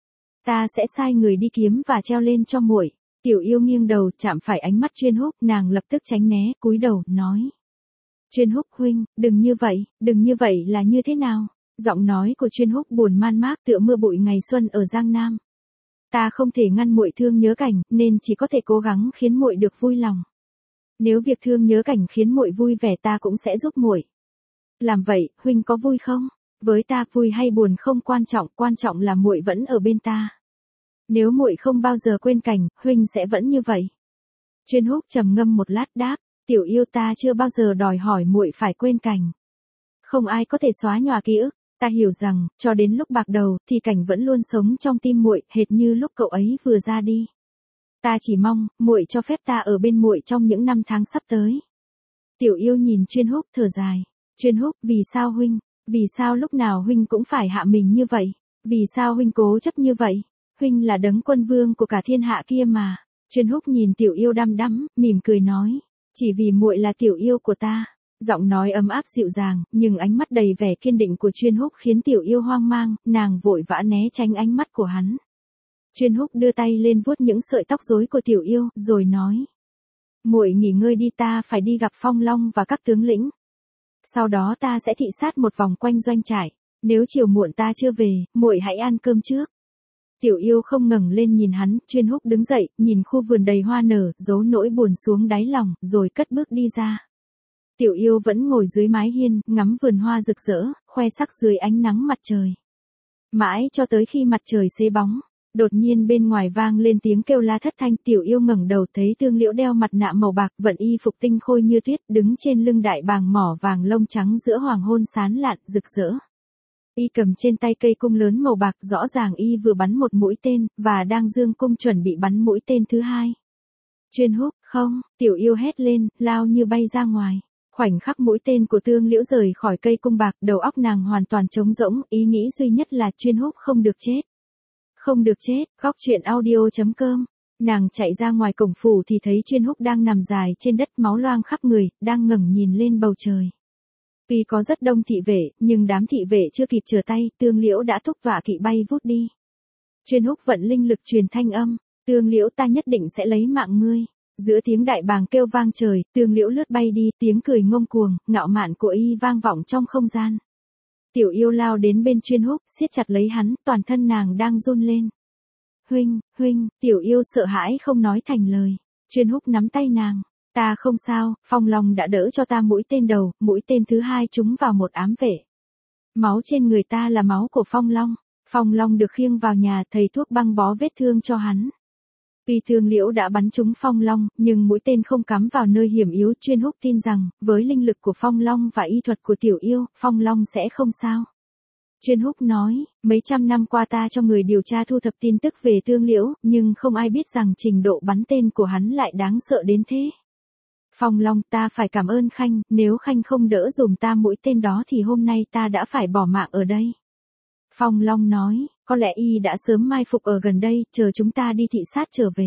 Ta sẽ sai người đi kiếm và treo lên cho muội. Tiểu Yêu nghiêng đầu, chạm phải ánh mắt Chuyên Húc, nàng lập tức tránh né, cúi đầu, nói. Chuyên Húc huynh, đừng như vậy là như thế nào? Giọng nói của Chuyên Húc buồn man mác tựa mưa bụi ngày xuân ở Giang Nam. Ta không thể ngăn muội thương nhớ Cảnh, nên chỉ có thể cố gắng khiến muội được vui lòng. Nếu việc thương nhớ Cảnh khiến muội vui vẻ ta cũng sẽ giúp muội. Làm vậy, huynh có vui không? Với ta vui hay buồn không quan trọng là muội vẫn ở bên ta. Nếu muội không bao giờ quên Cảnh, huynh sẽ vẫn như vậy. Chuyên Húc trầm ngâm một lát đáp, Tiểu Yêu ta chưa bao giờ đòi hỏi muội phải quên Cảnh. Không ai có thể xóa nhòa ký ức, ta hiểu rằng, cho đến lúc bạc đầu, thì Cảnh vẫn luôn sống trong tim muội, hệt như lúc cậu ấy vừa ra đi. Ta chỉ mong, muội cho phép ta ở bên muội trong những năm tháng sắp tới. Tiểu Yêu nhìn Chuyên Húc thở dài. Chuyên Húc, vì sao huynh? Vì sao lúc nào huynh cũng phải hạ mình như vậy? Vì sao huynh cố chấp như vậy? Huynh là đấng quân vương của cả thiên hạ kia mà. Chuyên Húc nhìn Tiểu Yêu đăm đăm, mỉm cười nói. Chỉ vì muội là Tiểu Yêu của ta. Giọng nói ấm áp dịu dàng, nhưng ánh mắt đầy vẻ kiên định của Chuyên Húc khiến Tiểu Yêu hoang mang, nàng vội vã né tránh ánh mắt của hắn. Chuyên Húc đưa tay lên vuốt những sợi tóc rối của Tiểu Yêu, rồi nói. Muội nghỉ ngơi đi, ta phải đi gặp Phong Long và các tướng lĩnh. Sau đó ta sẽ thị sát một vòng quanh doanh trại. Nếu chiều muộn ta chưa về, muội hãy ăn cơm trước. Tiểu Yêu không ngẩng lên nhìn hắn, Chuyên Húc đứng dậy, nhìn khu vườn đầy hoa nở, giấu nỗi buồn xuống đáy lòng, rồi cất bước đi ra. Tiểu Yêu vẫn ngồi dưới mái hiên, ngắm vườn hoa rực rỡ, khoe sắc dưới ánh nắng mặt trời. Mãi cho tới khi mặt trời xế bóng, đột nhiên bên ngoài vang lên tiếng kêu la thất thanh. Tiểu Yêu ngẩng đầu thấy Tương Liễu đeo mặt nạ màu bạc, vận y phục tinh khôi như tuyết, đứng trên lưng đại bàng mỏ vàng lông trắng giữa hoàng hôn sán lạn, rực rỡ. Y cầm trên tay cây cung lớn màu bạc, rõ ràng y vừa bắn một mũi tên, và đang giương cung chuẩn bị bắn mũi tên thứ hai. Chuyên Húc, không, Tiểu Yêu hét lên, lao như bay ra ngoài. Khoảnh khắc mũi tên của Tương Liễu rời khỏi cây cung bạc, đầu óc nàng hoàn toàn trống rỗng, ý nghĩ duy nhất là Chuyên Húc không được chết. Không được chết, góc truyện audio.com. Nàng chạy ra ngoài cổng phủ thì thấy Chuyên Húc đang nằm dài trên đất, máu loang khắp người, đang ngẩng nhìn lên bầu trời. Tuy có rất đông thị vệ, nhưng đám thị vệ chưa kịp trở tay, Tương Liễu đã thúc vạ kỵ bay vút đi. Chuyên Húc vận linh lực truyền thanh âm, Tương Liễu, ta nhất định sẽ lấy mạng ngươi. Giữa tiếng đại bàng kêu vang trời, Tương Liễu lướt bay đi, tiếng cười ngông cuồng, ngạo mạn của y vang vọng trong không gian. Tiểu Yêu lao đến bên Chuyên Húc, siết chặt lấy hắn, toàn thân nàng đang run lên. Huynh, Tiểu Yêu sợ hãi không nói thành lời. Chuyên Húc nắm tay nàng. Ta không sao, Phong Long đã đỡ cho ta mũi tên đầu, mũi tên thứ hai trúng vào một ám vệ. Máu trên người ta là máu của Phong Long. Phong Long được khiêng vào nhà, thầy thuốc băng bó vết thương cho hắn. Tuy Thương Liễu đã bắn trúng Phong Long, nhưng mũi tên không cắm vào nơi hiểm yếu. Chuyên Húc tin rằng, với linh lực của Phong Long và y thuật của Tiểu Yêu, Phong Long sẽ không sao. Chuyên Húc nói, mấy trăm năm qua ta cho người điều tra thu thập tin tức về Thương Liễu, nhưng không ai biết rằng trình độ bắn tên của hắn lại đáng sợ đến thế. Phong Long, ta phải cảm ơn Khanh, nếu Khanh không đỡ dùm ta mũi tên đó thì hôm nay ta đã phải bỏ mạng ở đây. Phong Long nói, có lẽ y đã sớm mai phục ở gần đây, chờ chúng ta đi thị sát trở về.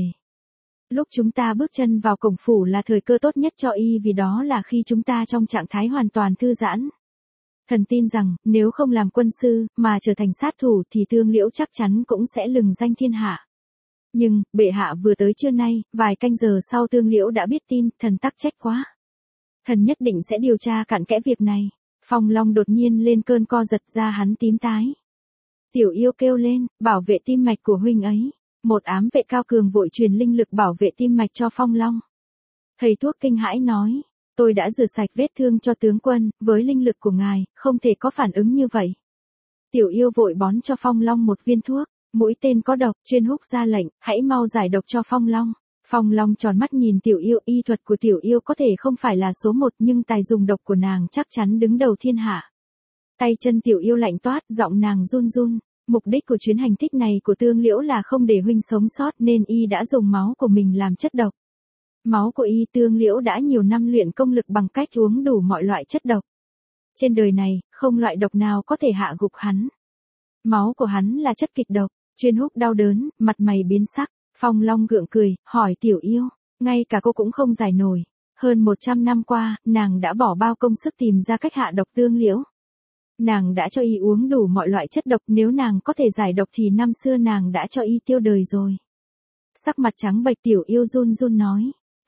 Lúc chúng ta bước chân vào cổng phủ là thời cơ tốt nhất cho y, vì đó là khi chúng ta trong trạng thái hoàn toàn thư giãn. Thần tin rằng, nếu không làm quân sư, mà trở thành sát thủ thì Thương Liễu chắc chắn cũng sẽ lừng danh thiên hạ. Nhưng, bệ hạ vừa tới trưa nay, vài canh giờ sau Thương Liễu đã biết tin, thần tắc trách quá. Thần nhất định sẽ điều tra cặn kẽ việc này. Phong Long đột nhiên lên cơn co giật, ra hắn tím tái. Tiểu Yêu kêu lên, bảo vệ tim mạch của huynh ấy. Một ám vệ cao cường vội truyền linh lực bảo vệ tim mạch cho Phong Long. Thầy thuốc kinh hãi nói, tôi đã rửa sạch vết thương cho tướng quân, với linh lực của ngài, không thể có phản ứng như vậy. Tiểu Yêu vội bón cho Phong Long một viên thuốc, mũi tên có độc. Chuyên Húc ra lệnh, hãy mau giải độc cho Phong Long. Phong Long tròn mắt nhìn Tiểu Yêu, y thuật của Tiểu Yêu có thể không phải là số một, nhưng tài dùng độc của nàng chắc chắn đứng đầu thiên hạ. Tay chân Tiểu Yêu lạnh toát, giọng nàng run run. Mục đích của chuyến hành thích này của Thương Liễu là không để huynh sống sót, nên y đã dùng máu của mình làm chất độc. Máu của y, Thương Liễu đã nhiều năm luyện công lực bằng cách uống đủ mọi loại chất độc. Trên đời này, không loại độc nào có thể hạ gục hắn. Máu của hắn là chất kịch độc. Chuyên Húc đau đớn, mặt mày biến sắc. Phong Long gượng cười, hỏi Tiểu Yêu, ngay cả cô cũng không giải nổi. Hơn 100 năm qua, nàng đã bỏ bao công sức tìm ra cách hạ độc Thương Liễu. Nàng đã cho y uống đủ mọi loại chất độc, nếu nàng có thể giải độc thì năm xưa nàng đã cho y tiêu đời rồi. Sắc mặt trắng bệch, Tiểu Yêu run run nói,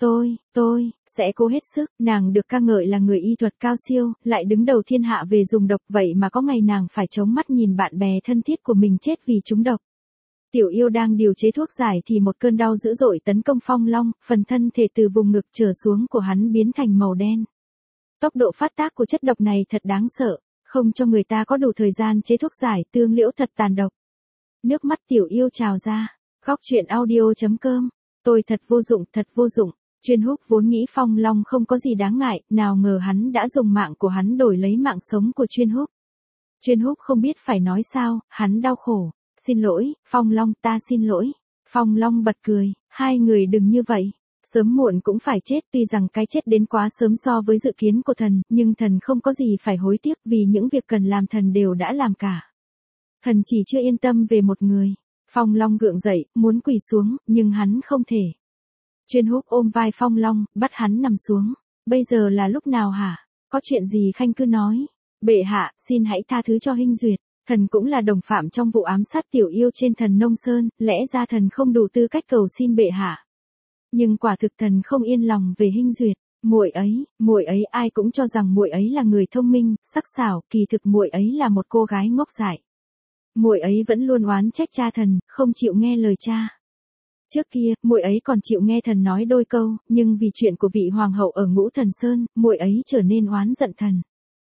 tôi sẽ cố hết sức. Nàng được ca ngợi là người y thuật cao siêu, lại đứng đầu thiên hạ về dùng độc, vậy mà có ngày nàng phải chống mắt nhìn bạn bè thân thiết của mình chết vì trúng độc. Tiểu Yêu đang điều chế thuốc giải thì một cơn đau dữ dội tấn công Phong Long, phần thân thể từ vùng ngực trở xuống của hắn biến thành màu đen. Tốc độ phát tác của chất độc này thật đáng sợ, không cho người ta có đủ thời gian chế thuốc giải. Thương Liễu thật tàn độc. Nước mắt Tiểu Yêu trào ra. Góc truyện audio.com. Tôi thật vô dụng. Chuyên Húc vốn nghĩ Phong Long không có gì đáng ngại, nào ngờ hắn đã dùng mạng của hắn đổi lấy mạng sống của Chuyên Húc. Chuyên Húc không biết phải nói sao, hắn đau khổ. Xin lỗi, Phong Long, ta xin lỗi. Phong Long bật cười, hai người đừng như vậy. Sớm muộn cũng phải chết, tuy rằng cái chết đến quá sớm so với dự kiến của thần, nhưng thần không có gì phải hối tiếc, vì những việc cần làm thần đều đã làm cả. Thần chỉ chưa yên tâm về một người. Phong Long gượng dậy, muốn quỳ xuống, nhưng hắn không thể. Chuyên Húc ôm vai Phong Long, bắt hắn nằm xuống. Bây giờ là lúc nào hả? Có chuyện gì Khanh cứ nói. Bệ hạ, xin hãy tha thứ cho Hinh Duyệt. Thần cũng là đồng phạm trong vụ ám sát Tiểu Yêu trên Thần Nông Sơn, lẽ ra thần không đủ tư cách cầu xin bệ hạ. Nhưng quả thực thần không yên lòng về Hinh Duyệt. Muội ấy ai cũng cho rằng muội ấy là người thông minh, sắc sảo, kỳ thực muội ấy là một cô gái ngốc dại. Muội ấy vẫn luôn oán trách cha thần, không chịu nghe lời cha. Trước kia, muội ấy còn chịu nghe thần nói đôi câu, nhưng vì chuyện của vị hoàng hậu ở Ngũ Thần Sơn, muội ấy trở nên oán giận thần.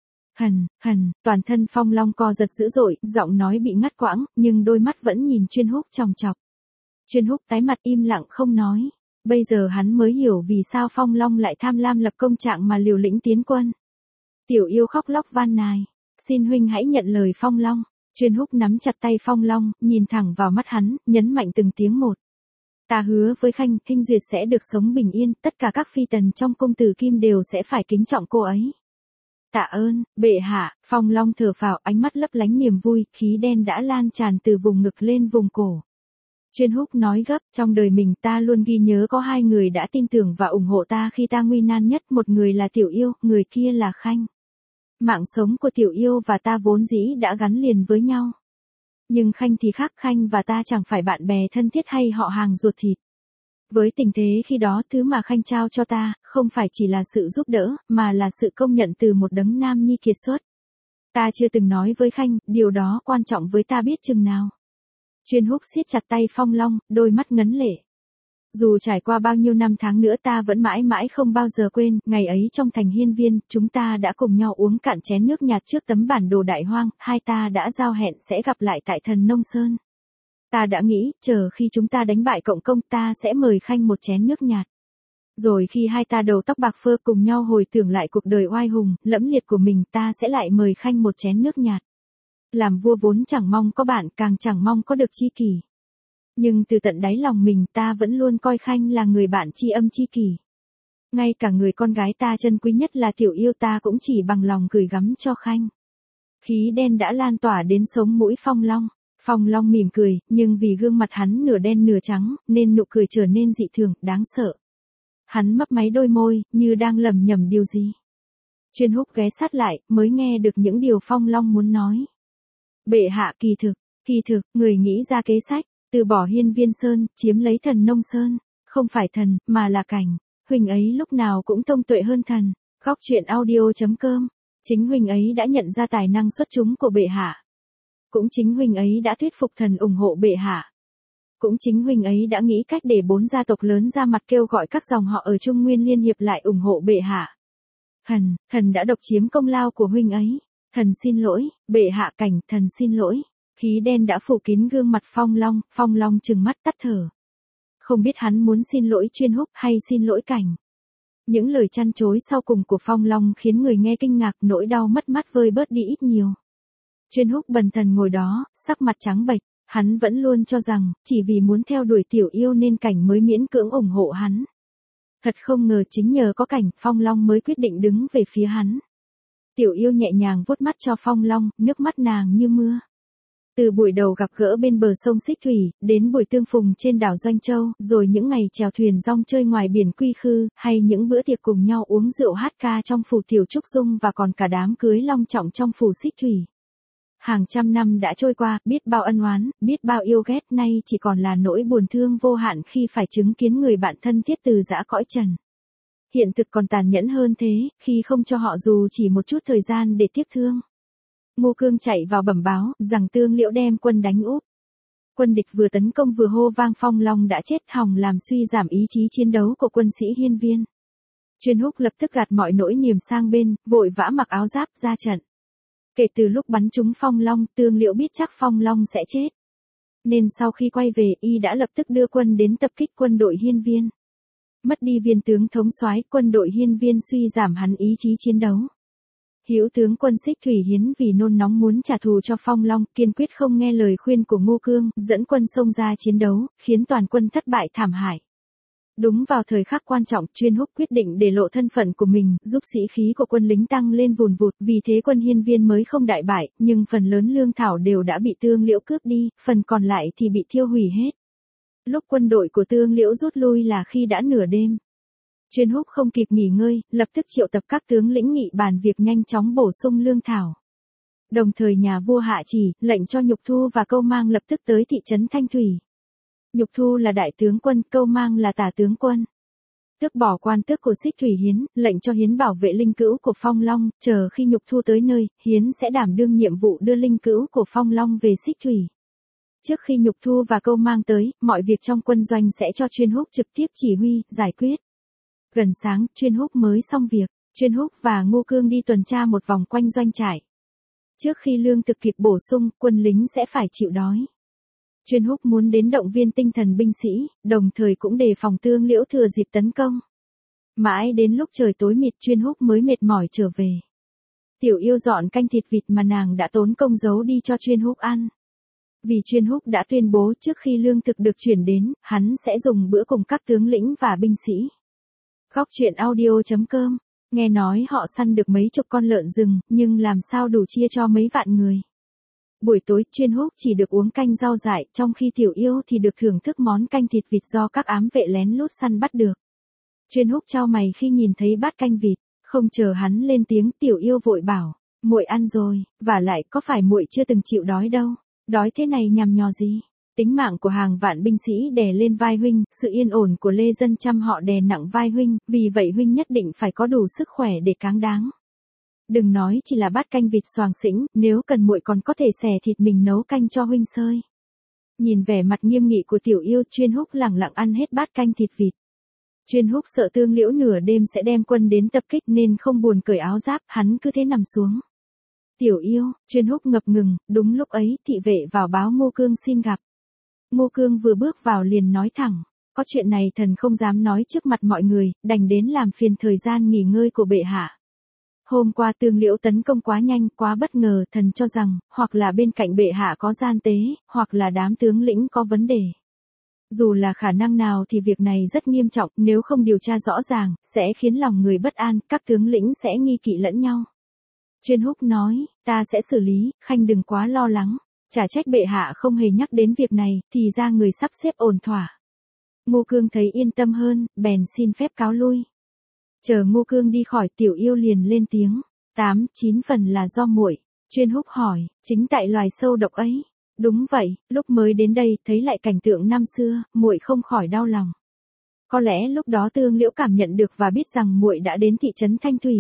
Toàn thân Phong Long co giật dữ dội, giọng nói bị ngắt quãng, nhưng đôi mắt vẫn nhìn Chuyên Húc chòng chọc. Chuyên Húc tái mặt im lặng không nói. Bây giờ hắn mới hiểu vì sao Phong Long lại tham lam lập công trạng mà liều lĩnh tiến quân. Tiểu Yêu khóc lóc van nài, xin huynh hãy nhận lời Phong Long. Chuyên Húc nắm chặt tay Phong Long, nhìn thẳng vào mắt hắn, nhấn mạnh từng tiếng một. Ta hứa với Khanh, Hinh Duyệt sẽ được sống bình yên, tất cả các phi tần trong cung Tử Kim đều sẽ phải kính trọng cô ấy. Tạ ơn, bệ hạ. Phong Long thở phào, ánh mắt lấp lánh niềm vui, khí đen đã lan tràn từ vùng ngực lên vùng cổ. Chuyên Húc nói gấp, trong đời mình ta luôn ghi nhớ có hai người đã tin tưởng và ủng hộ ta khi ta nguy nan nhất, một người là Tiểu Yêu, người kia là Khanh. Mạng sống của Tiểu Yêu và ta vốn dĩ đã gắn liền với nhau. Nhưng Khanh thì khác, Khanh và ta chẳng phải bạn bè thân thiết hay họ hàng ruột thịt. Với tình thế khi đó, thứ mà Khanh trao cho ta, không phải chỉ là sự giúp đỡ, mà là sự công nhận từ một đấng nam nhi kiệt xuất. Ta chưa từng nói với Khanh, điều đó quan trọng với ta biết chừng nào. Chuyên Húc siết chặt tay Phong Long, đôi mắt ngấn lệ. Dù trải qua bao nhiêu năm tháng nữa ta vẫn mãi mãi không bao giờ quên, ngày ấy trong thành Hiên Viên, chúng ta đã cùng nhau uống cạn chén nước nhạt trước tấm bản đồ đại hoang, hai ta đã giao hẹn sẽ gặp lại tại Thần Nông Sơn. Ta đã nghĩ, chờ khi chúng ta đánh bại Cộng Công ta sẽ mời Khanh một chén nước nhạt. Rồi khi hai ta đầu tóc bạc phơ cùng nhau hồi tưởng lại cuộc đời oai hùng, lẫm liệt của mình ta sẽ lại mời Khanh một chén nước nhạt. Làm vua vốn chẳng mong có bạn, càng chẳng mong có được tri kỷ. Nhưng từ tận đáy lòng mình ta vẫn luôn coi Khanh là người bạn tri âm tri kỷ. Ngay cả người con gái ta chân quý nhất là Tiểu Yêu ta cũng chỉ bằng lòng gửi gắm cho Khanh. Khí đen đã lan tỏa đến sống mũi Phong Long. Phong Long mỉm cười, nhưng vì gương mặt hắn nửa đen nửa trắng, nên nụ cười trở nên dị thường, đáng sợ. Hắn mấp máy đôi môi, như đang lẩm nhẩm điều gì. Chuyên Húc ghé sát lại, mới nghe được những điều Phong Long muốn nói. Bệ hạ kỳ thực, người nghĩ ra kế sách, từ bỏ Hiên Viên Sơn, chiếm lấy Thần Nông Sơn, không phải thần, mà là cảnh. Huynh ấy lúc nào cũng thông tuệ hơn thần. Góc truyện audio.com. Chính huynh ấy đã nhận ra tài năng xuất chúng của bệ hạ. Cũng chính huynh ấy đã thuyết phục thần ủng hộ bệ hạ. Cũng chính huynh ấy đã nghĩ cách để 4 gia tộc lớn ra mặt kêu gọi các dòng họ ở Trung Nguyên liên hiệp lại ủng hộ bệ hạ. Thần đã độc chiếm công lao của huynh ấy. Thần xin lỗi, bệ hạ cảnh, thần xin lỗi. Khí đen đã phủ kín gương mặt Phong Long trừng mắt tắt thở. Không biết hắn muốn xin lỗi Chuyên Húc hay xin lỗi cảnh. Những lời chăn chối sau cùng của Phong Long khiến người nghe kinh ngạc, nỗi đau mất mát vơi bớt đi ít nhiều. Chuyên Húc bần thần ngồi đó, sắc mặt trắng bệch, hắn vẫn luôn cho rằng, chỉ vì muốn theo đuổi Tiểu Yêu nên cảnh mới miễn cưỡng ủng hộ hắn. Thật không ngờ chính nhờ có cảnh, Phong Long mới quyết định đứng về phía hắn. Tiểu Yêu nhẹ nhàng vuốt mắt cho Phong Long, nước mắt nàng như mưa. Từ buổi đầu gặp gỡ bên bờ sông Xích Thủy, đến buổi tương phùng trên đảo Doanh Châu, rồi những ngày chèo thuyền rong chơi ngoài biển Quy Khư, hay những bữa tiệc cùng nhau uống rượu hát ca trong phủ Tiểu Trúc Dung và còn cả đám cưới long trọng trong phủ Xích Thủy. Hàng trăm năm đã trôi qua, biết bao ân oán, biết bao yêu ghét, nay chỉ còn là nỗi buồn thương vô hạn khi phải chứng kiến người bạn thân thiết từ giã cõi trần. Hiện thực còn tàn nhẫn hơn thế, khi không cho họ dù chỉ một chút thời gian để tiếc thương. Ngô Cương chạy vào bẩm báo, rằng Tương Liễu đem quân đánh úp. Quân địch vừa tấn công vừa hô vang Phong Long đã chết, hòng làm suy giảm ý chí chiến đấu của quân sĩ Hiên Viên. Chuyên Húc lập tức gạt mọi nỗi niềm sang bên, vội vã mặc áo giáp ra trận. Kể từ lúc bắn trúng Phong Long, Tương Liễu biết chắc Phong Long sẽ chết. Nên sau khi quay về, y đã lập tức đưa quân đến tập kích quân đội Hiên Viên. Mất đi viên tướng thống soái, quân đội Hiên Viên suy giảm hẳn ý chí chiến đấu. Hữu tướng quân Xích Thủy Hiến vì nôn nóng muốn trả thù cho Phong Long, kiên quyết không nghe lời khuyên của Ngô Cương, dẫn quân xông ra chiến đấu, khiến toàn quân thất bại thảm hại. Đúng vào thời khắc quan trọng, Chuyên Húc quyết định để lộ thân phận của mình, giúp sĩ khí của quân lính tăng lên vùn vụt, vì thế quân Hiên Viên mới không đại bại, nhưng phần lớn lương thảo đều đã bị Tương Liễu cướp đi, phần còn lại thì bị thiêu hủy hết. Lúc quân đội của Tương Liễu rút lui là khi đã nửa đêm. Chuyên Húc không kịp nghỉ ngơi, lập tức triệu tập các tướng lĩnh nghị bàn việc nhanh chóng bổ sung lương thảo. Đồng thời nhà vua hạ chỉ, lệnh cho Nhục Thu và Câu Mang lập tức tới thị trấn Thanh Thủy. Nhục Thu là đại tướng quân, Câu Mang là tả tướng quân. Tước bỏ quan tước của Xích Thủy Hiến, lệnh cho Hiến bảo vệ linh cữu của Phong Long, chờ khi Nhục Thu tới nơi, Hiến sẽ đảm đương nhiệm vụ đưa linh cữu của Phong Long về Xích Thủy. Trước khi Nhục Thu và Câu Mang tới, mọi việc trong quân doanh sẽ cho Chuyên Húc trực tiếp chỉ huy, giải quyết. Gần sáng, Chuyên Húc mới xong việc, Chuyên Húc và Ngô Cương đi tuần tra một vòng quanh doanh trại. Trước khi lương thực kịp bổ sung, quân lính sẽ phải chịu đói. Chuyên Húc muốn đến động viên tinh thần binh sĩ, đồng thời cũng đề phòng Tương Liễu thừa dịp tấn công. Mãi đến lúc trời tối mịt, Chuyên Húc mới mệt mỏi trở về. Tiểu Yêu dọn canh thịt vịt mà nàng đã tốn công giấu đi cho Chuyên Húc ăn. Vì Chuyên Húc đã tuyên bố trước khi lương thực được chuyển đến, hắn sẽ dùng bữa cùng các tướng lĩnh và binh sĩ. Góc truyện audio.com. Nghe nói họ săn được mấy chục con lợn rừng, nhưng làm sao đủ chia cho mấy vạn người. Buổi tối, Chuyên Húc chỉ được uống canh rau dại, trong khi Tiểu Yêu thì được thưởng thức món canh thịt vịt do các ám vệ lén lút săn bắt được. Chuyên Húc chau mày khi nhìn thấy bát canh vịt, không chờ hắn lên tiếng, Tiểu Yêu vội bảo, muội ăn rồi, và lại có phải muội chưa từng chịu đói đâu, đói thế này nhằm nhò gì. Tính mạng của hàng vạn binh sĩ đè lên vai huynh, sự yên ổn của lê dân trăm họ đè nặng vai huynh, vì vậy huynh nhất định phải có đủ sức khỏe để cáng đáng. Đừng nói chỉ là bát canh vịt xoàng xĩnh, nếu cần muội còn có thể xẻ thịt mình nấu canh cho huynh sơi. Nhìn vẻ mặt nghiêm nghị của Tiểu Yêu, Chuyên Húc lẳng lặng ăn hết bát canh thịt vịt. Chuyên Húc sợ Tương Liễu nửa đêm sẽ đem quân đến tập kích nên không buồn cởi áo giáp, hắn cứ thế nằm xuống. Tiểu Yêu, Chuyên Húc ngập ngừng, đúng lúc ấy thị vệ vào báo Ngô Cương xin gặp. Ngô Cương vừa bước vào liền nói thẳng, có chuyện này thần không dám nói trước mặt mọi người, đành đến làm phiền thời gian nghỉ ngơi của bệ hạ. Hôm qua Tương Liễu tấn công quá nhanh, quá bất ngờ, thần cho rằng, hoặc là bên cạnh bệ hạ có gian tế, hoặc là đám tướng lĩnh có vấn đề. Dù là khả năng nào thì việc này rất nghiêm trọng, nếu không điều tra rõ ràng, sẽ khiến lòng người bất an, các tướng lĩnh sẽ nghi kỵ lẫn nhau. Chuyên Húc nói, ta sẽ xử lý, khanh đừng quá lo lắng. Chả trách bệ hạ không hề nhắc đến việc này, thì ra người sắp xếp ổn thỏa. Ngô Cương thấy yên tâm hơn, bèn xin phép cáo lui. Chờ Ngô Cương đi khỏi, Tiểu Yêu liền lên tiếng, 8-9 phần là do muội. Chuyên Húc hỏi, chính tại loài sâu độc ấy. Đúng vậy, lúc mới đến đây, thấy lại cảnh tượng năm xưa, muội không khỏi đau lòng. Có lẽ lúc đó Tương Liễu cảm nhận được và biết rằng muội đã đến thị trấn Thanh Thủy.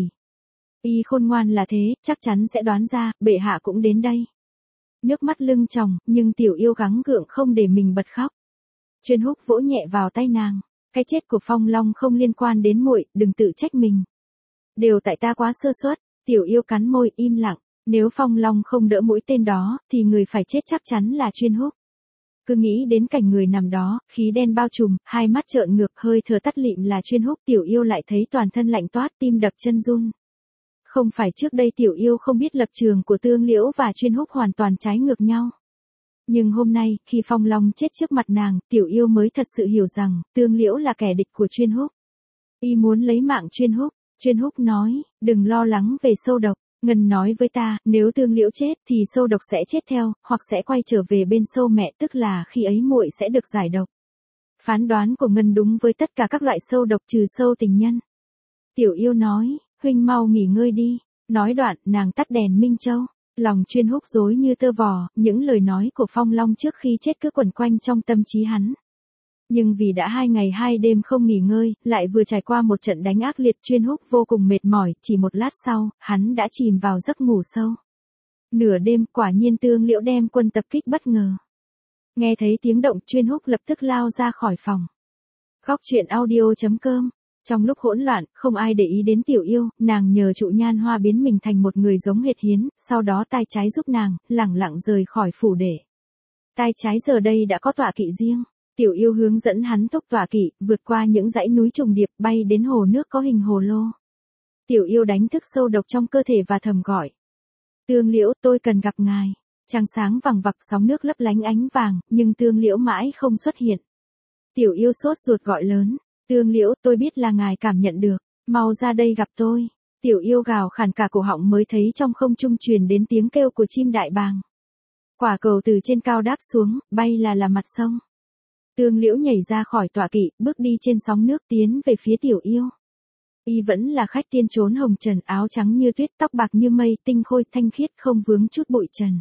Y khôn ngoan là thế, chắc chắn sẽ đoán ra, bệ hạ cũng đến đây. Nước mắt lưng tròng, nhưng Tiểu Yêu gắng gượng không để mình bật khóc. Chuyên Húc vỗ nhẹ vào tay nàng, cái chết của Phong Long không liên quan đến muội, đừng tự trách mình. Đều tại ta quá sơ suất. Tiểu Yêu cắn môi im lặng, nếu Phong Long không đỡ mũi tên đó, thì người phải chết chắc chắn là Chuyên Húc. Cứ nghĩ đến cảnh người nằm đó, khí đen bao trùm, hai mắt trợn ngược, hơi thở tắt lịm là Chuyên Húc, Tiểu Yêu lại thấy toàn thân lạnh toát, tim đập chân run. Không phải trước đây Tiểu Yêu không biết lập trường của Tương Liễu và Chuyên Húc hoàn toàn trái ngược nhau. Nhưng hôm nay, khi Phong Long chết trước mặt nàng, Tiểu Yêu mới thật sự hiểu rằng, Tương Liễu là kẻ địch của Chuyên Húc. Y muốn lấy mạng Chuyên Húc. Chuyên Húc nói, đừng lo lắng về sâu độc. Ngân nói với ta, nếu Tương Liễu chết thì sâu độc sẽ chết theo, hoặc sẽ quay trở về bên sâu mẹ, tức là khi ấy muội sẽ được giải độc. Phán đoán của Ngân đúng với tất cả các loại sâu độc trừ sâu tình nhân. Tiểu Yêu nói, huynh mau nghỉ ngơi đi. Nói đoạn, nàng tắt đèn Minh Châu. Lòng Chuyên Húc rối như tơ vò, những lời nói của Phong Long trước khi chết cứ quẩn quanh trong tâm trí hắn. Nhưng vì đã 2 ngày 2 đêm không nghỉ ngơi, lại vừa trải qua một trận đánh ác liệt, Chuyên Húc vô cùng mệt mỏi, chỉ một lát sau, hắn đã chìm vào giấc ngủ sâu. Nửa đêm, quả nhiên Tương Liễu đem quân tập kích bất ngờ. Nghe thấy tiếng động, Chuyên Húc lập tức lao ra khỏi phòng. Góc truyện audio.com. Trong lúc hỗn loạn, không ai để ý đến Tiểu Yêu, nàng nhờ trụ Nhan Hoa biến mình thành một người giống hệt Hiến, sau đó tay trái giúp nàng, lẳng lặng rời khỏi phủ để. Tay trái giờ đây đã có tọa kỵ riêng. Tiểu Yêu hướng dẫn hắn thúc tọa kỵ, vượt qua những dãy núi trùng điệp, bay đến hồ nước có hình hồ lô. Tiểu Yêu đánh thức sâu độc trong cơ thể và thầm gọi. Tương Liễu, tôi cần gặp ngài. Trăng sáng vằng vặc, sóng nước lấp lánh ánh vàng, nhưng Tương Liễu mãi không xuất hiện. Tiểu Yêu sốt ruột gọi lớn. Tương Liễu, tôi biết là ngài cảm nhận được. Mau ra đây gặp tôi. Tiểu Yêu gào khàn cả cổ họng mới thấy trong không trung truyền đến tiếng kêu của chim đại bàng. Quả cầu từ trên cao đáp xuống, bay là mặt sông. Tương Liễu nhảy ra khỏi tọa kỵ, bước đi trên sóng nước tiến về phía Tiểu Yêu. Y vẫn là khách tiên trốn hồng trần, áo trắng như tuyết, tóc bạc như mây, tinh khôi thanh khiết không vướng chút bụi trần.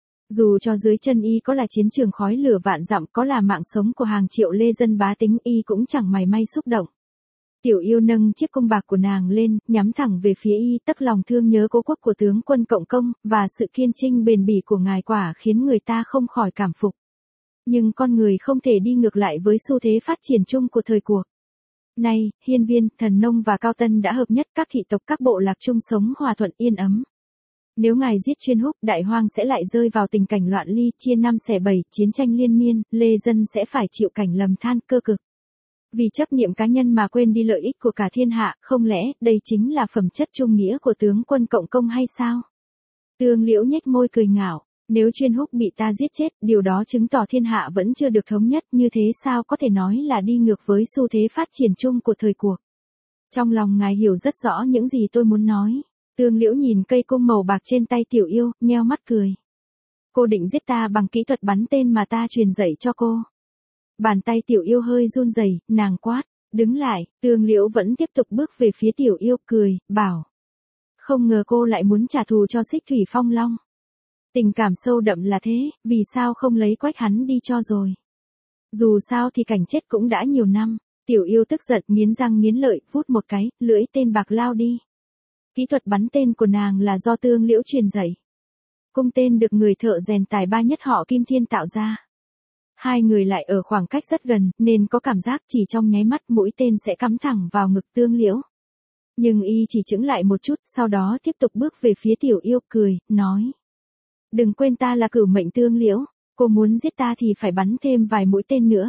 Dù cho dưới chân Y có là chiến trường khói lửa vạn dặm, có là mạng sống của hàng triệu lê dân bá tính, Y cũng chẳng mảy may xúc động. Tiểu Yêu nâng chiếc cung bạc của nàng lên, nhắm thẳng về phía Y, tấc lòng thương nhớ cố quốc của tướng quân Cộng Công, và sự kiên trinh bền bỉ của ngài quả khiến người ta không khỏi cảm phục. Nhưng con người không thể đi ngược lại với xu thế phát triển chung của thời cuộc. Nay, Hiên Viên, Thần Nông và Cao Tân đã hợp nhất, các thị tộc các bộ lạc chung sống hòa thuận yên ấm. Nếu ngài giết Chuyên Húc, đại hoang sẽ lại rơi vào tình cảnh loạn ly, chia năm xẻ bảy, chiến tranh liên miên, lê dân sẽ phải chịu cảnh lầm than cơ cực. Vì chấp niệm cá nhân mà quên đi lợi ích của cả thiên hạ, không lẽ đây chính là phẩm chất trung nghĩa của tướng quân Cộng Công hay sao? Tương Liễu nhếch môi cười ngạo. Nếu Chuyên Húc bị ta giết chết, điều đó chứng tỏ thiên hạ vẫn chưa được thống nhất, như thế sao có thể nói là đi ngược với xu thế phát triển chung của thời cuộc. Trong lòng ngài hiểu rất rõ những gì tôi muốn nói. Tương Liễu nhìn cây cung màu bạc trên tay Tiểu Yêu, nheo mắt cười. Cô định giết ta bằng kỹ thuật bắn tên mà ta truyền dạy cho cô. Bàn tay Tiểu Yêu hơi run rẩy, nàng quát, đứng lại. Tương Liễu vẫn tiếp tục bước về phía Tiểu Yêu, cười, bảo. Không ngờ cô lại muốn trả thù cho Xích Thủy Phong Long. Tình cảm sâu đậm là thế, vì sao không lấy quách hắn đi cho rồi. Dù sao thì cảnh chết cũng đã nhiều năm. Tiểu Yêu tức giận, nghiến răng nghiến lợi, vút một cái, lưỡi tên bạc lao đi. Kỹ thuật bắn tên của nàng là do Tương Liễu truyền dạy. Cung tên được người thợ rèn tài ba nhất họ Kim Thiên tạo ra. Hai người lại ở khoảng cách rất gần, nên có cảm giác chỉ trong nháy mắt mũi tên sẽ cắm thẳng vào ngực Tương Liễu. Nhưng y chỉ chững lại một chút, sau đó tiếp tục bước về phía Tiểu Yêu, cười, nói. Đừng quên ta là Cửu Mệnh Tương Liễu, cô muốn giết ta thì phải bắn thêm vài mũi tên nữa.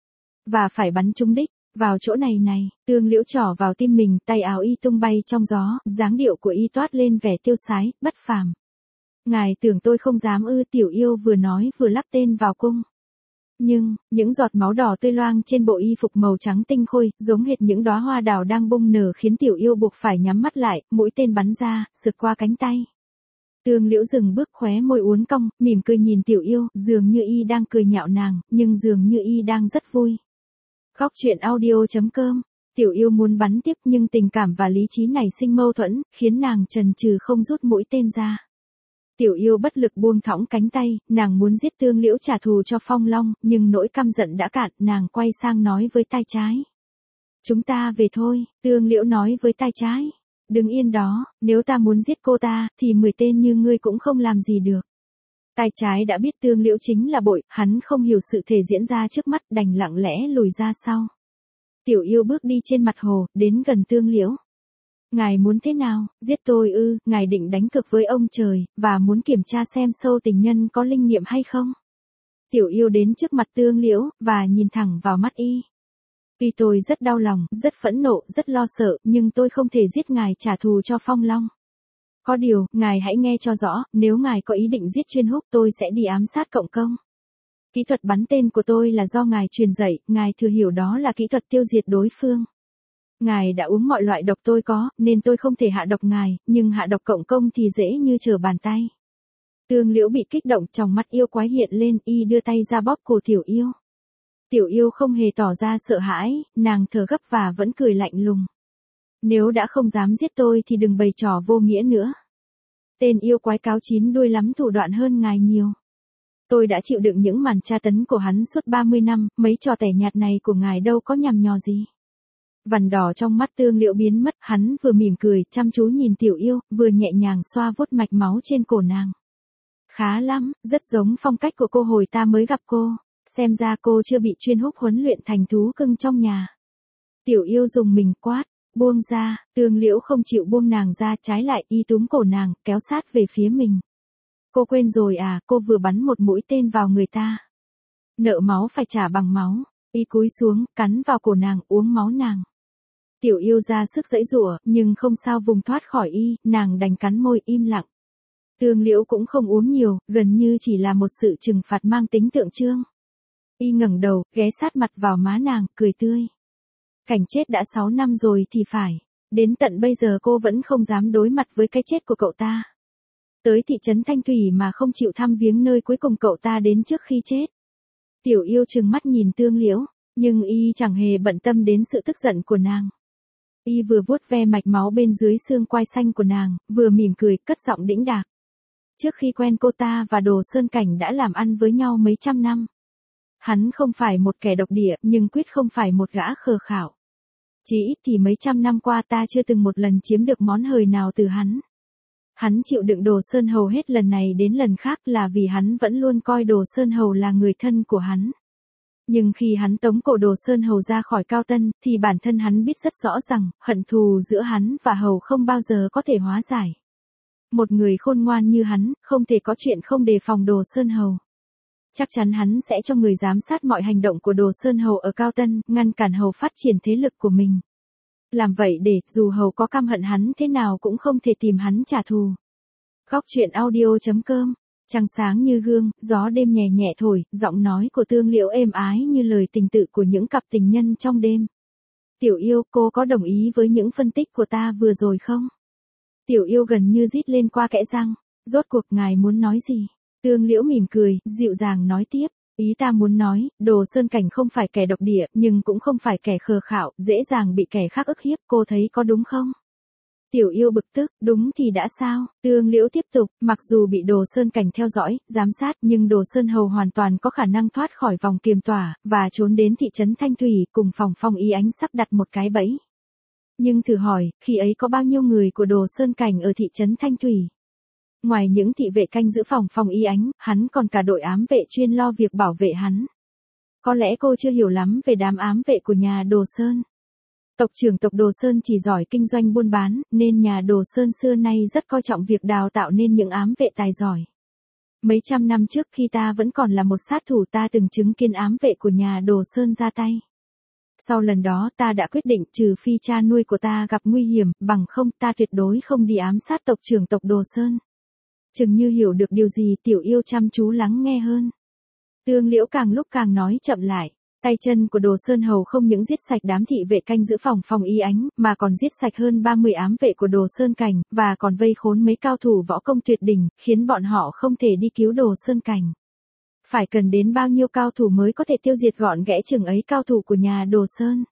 Và phải bắn trúng đích, vào chỗ này này, Tương Liễu trỏ vào tim mình, tay áo y tung bay trong gió, dáng điệu của y toát lên vẻ tiêu sái, bất phàm. Ngài tưởng tôi không dám ư? Tiểu Yêu vừa nói vừa lắp tên vào cung. Nhưng, những giọt máu đỏ tươi loang trên bộ y phục màu trắng tinh khôi, giống hệt những đóa hoa đào đang bung nở khiến Tiểu Yêu buộc phải nhắm mắt lại, mũi tên bắn ra, sượt qua cánh tay. Tương Liễu dừng bước, khóe môi uốn cong, mỉm cười nhìn Tiểu Yêu, dường như y đang cười nhạo nàng, nhưng dường như y đang rất vui. Góc truyện audio.com. Tiểu Yêu muốn bắn tiếp nhưng tình cảm và lý trí nảy sinh mâu thuẫn, khiến nàng chần chừ không rút mũi tên ra. Tiểu Yêu bất lực buông thõng cánh tay, nàng muốn giết Tương Liễu trả thù cho Phong Long, nhưng nỗi căm giận đã cạn, nàng quay sang nói với tay trái. Chúng ta về thôi, Tương Liễu nói với tay trái. Đừng yên đó, nếu ta muốn giết cô ta, thì 10 tên như ngươi cũng không làm gì được. Tay trái đã biết Tương Liễu chính là bội, hắn không hiểu sự thể diễn ra trước mắt, đành lặng lẽ lùi ra sau. Tiểu Yêu bước đi trên mặt hồ, đến gần Tương Liễu. Ngài muốn thế nào, giết tôi ư? Ngài định đánh cược với ông trời, và muốn kiểm tra xem sâu tình nhân có linh nghiệm hay không? Tiểu Yêu đến trước mặt Tương Liễu, và nhìn thẳng vào mắt y. Tuy tôi rất đau lòng, rất phẫn nộ, rất lo sợ, nhưng tôi không thể giết ngài trả thù cho Phong Long. Có điều, ngài hãy nghe cho rõ, nếu ngài có ý định giết Chuyên Húc tôi sẽ đi ám sát Cộng Công. Kỹ thuật bắn tên của tôi là do ngài truyền dạy, ngài thừa hiểu đó là kỹ thuật tiêu diệt đối phương. Ngài đã uống mọi loại độc tôi có, nên tôi không thể hạ độc ngài, nhưng hạ độc Cộng Công thì dễ như trở bàn tay. Tương Liễu bị kích động, tròng mắt yêu quái hiện lên, y đưa tay ra bóp cổ Tiểu Yêu. Tiểu Yêu không hề tỏ ra sợ hãi, nàng thở gấp và vẫn cười lạnh lùng. Nếu đã không dám giết tôi thì đừng bày trò vô nghĩa nữa. Tên yêu quái cáo chín đuôi lắm thủ đoạn hơn ngài nhiều. Tôi đã chịu đựng những màn tra tấn của hắn suốt 30 năm, mấy trò tẻ nhạt này của ngài đâu có nhằm nhò gì. Vằn đỏ trong mắt Tương Liễu biến mất, hắn vừa mỉm cười, chăm chú nhìn Tiểu Yêu, vừa nhẹ nhàng xoa vuốt mạch máu trên cổ nàng. Khá lắm, rất giống phong cách của cô hồi ta mới gặp cô. Xem ra cô chưa bị Chuyên Húc huấn luyện thành thú cưng trong nhà. Tiểu Yêu dùng mình quát, buông ra, Tương Liễu không chịu buông nàng ra, trái lại y túm cổ nàng, kéo sát về phía mình. Cô quên rồi à, cô vừa bắn một mũi tên vào người ta. Nợ máu phải trả bằng máu. Y cúi xuống, cắn vào cổ nàng, uống máu nàng. Tiểu Yêu ra sức giãy giụa, nhưng không sao vùng thoát khỏi y, nàng đành cắn môi im lặng. Tương Liễu cũng không uống nhiều, gần như chỉ là một sự trừng phạt mang tính tượng trưng. Y ngẩng đầu, ghé sát mặt vào má nàng, cười tươi. Cảnh chết đã 6 năm rồi thì phải. Đến tận bây giờ cô vẫn không dám đối mặt với cái chết của cậu ta. Tới thị trấn Thanh Thủy mà không chịu thăm viếng nơi cuối cùng cậu ta đến trước khi chết. Tiểu Yêu trừng mắt nhìn Tương Liễu, nhưng y chẳng hề bận tâm đến sự tức giận của nàng. Y vừa vuốt ve mạch máu bên dưới xương quai xanh của nàng, vừa mỉm cười, cất giọng đĩnh đạc. Trước khi quen cô ta và Đồ Sơn Cảnh đã làm ăn với nhau mấy trăm năm. Hắn không phải một kẻ độc địa, nhưng quyết không phải một gã khờ khảo. Chỉ ít thì mấy trăm năm qua ta chưa từng một lần chiếm được món hời nào từ hắn. Hắn chịu đựng Đồ Sơn Hầu hết lần này đến lần khác là vì hắn vẫn luôn coi Đồ Sơn Hầu là người thân của hắn. Nhưng khi hắn tống cổ Đồ Sơn Hầu ra khỏi Cao Tân, thì bản thân hắn biết rất rõ rằng, hận thù giữa hắn và Hầu không bao giờ có thể hóa giải. Một người khôn ngoan như hắn, không thể có chuyện không đề phòng Đồ Sơn Hầu. Chắc chắn hắn sẽ cho người giám sát mọi hành động của Đồ Sơn Hầu ở Cao Tân, ngăn cản Hầu phát triển thế lực của mình. Làm vậy để, dù Hầu có căm hận hắn thế nào cũng không thể tìm hắn trả thù. Góc truyện audio.com. Trăng sáng như gương, gió đêm nhẹ nhẹ thổi, giọng nói của Tương Liễu êm ái như lời tình tự của những cặp tình nhân trong đêm. Tiểu Yêu, cô có đồng ý với những phân tích của ta vừa rồi không? Tiểu Yêu gần như rít lên qua kẽ răng. Rốt cuộc ngài muốn nói gì? Tương Liễu mỉm cười, dịu dàng nói tiếp. Ý ta muốn nói, Đồ Sơn Cảnh không phải kẻ độc địa, nhưng cũng không phải kẻ khờ khạo, dễ dàng bị kẻ khác ức hiếp, cô thấy có đúng không? Tiểu Yêu bực tức, đúng thì đã sao? Tương Liễu tiếp tục, mặc dù bị Đồ Sơn Cảnh theo dõi, giám sát, nhưng Đồ Sơn Hầu hoàn toàn có khả năng thoát khỏi vòng kiềm tỏa, và trốn đến thị trấn Thanh Thủy, cùng phòng Phong Y Ánh sắp đặt một cái bẫy. Nhưng thử hỏi, khi ấy có bao nhiêu người của Đồ Sơn Cảnh ở thị trấn Thanh Thủy? Ngoài những thị vệ canh giữ phòng y ánh, hắn còn cả đội ám vệ chuyên lo việc bảo vệ hắn. Có lẽ cô chưa hiểu lắm về đám ám vệ của nhà Đồ Sơn. Tộc trưởng tộc Đồ Sơn chỉ giỏi kinh doanh buôn bán, nên nhà Đồ Sơn xưa nay rất coi trọng việc đào tạo nên những ám vệ tài giỏi. Mấy trăm năm trước khi ta vẫn còn là một sát thủ, ta từng chứng kiến ám vệ của nhà Đồ Sơn ra tay. Sau lần đó ta đã quyết định trừ phi cha nuôi của ta gặp nguy hiểm, bằng không ta tuyệt đối không đi ám sát tộc trưởng tộc Đồ Sơn. Chừng như hiểu được điều gì, Tiểu Yêu chăm chú lắng nghe hơn. Tương Liễu càng lúc càng nói chậm lại. Tay chân của Đồ Sơn Hầu không những giết sạch đám thị vệ canh giữ phòng y ánh, mà còn giết sạch hơn 30 ám vệ của Đồ Sơn Cảnh, và còn vây khốn mấy cao thủ võ công tuyệt đỉnh, khiến bọn họ không thể đi cứu Đồ Sơn Cảnh. Phải cần đến bao nhiêu cao thủ mới có thể tiêu diệt gọn ghẽ chừng ấy cao thủ của nhà Đồ Sơn.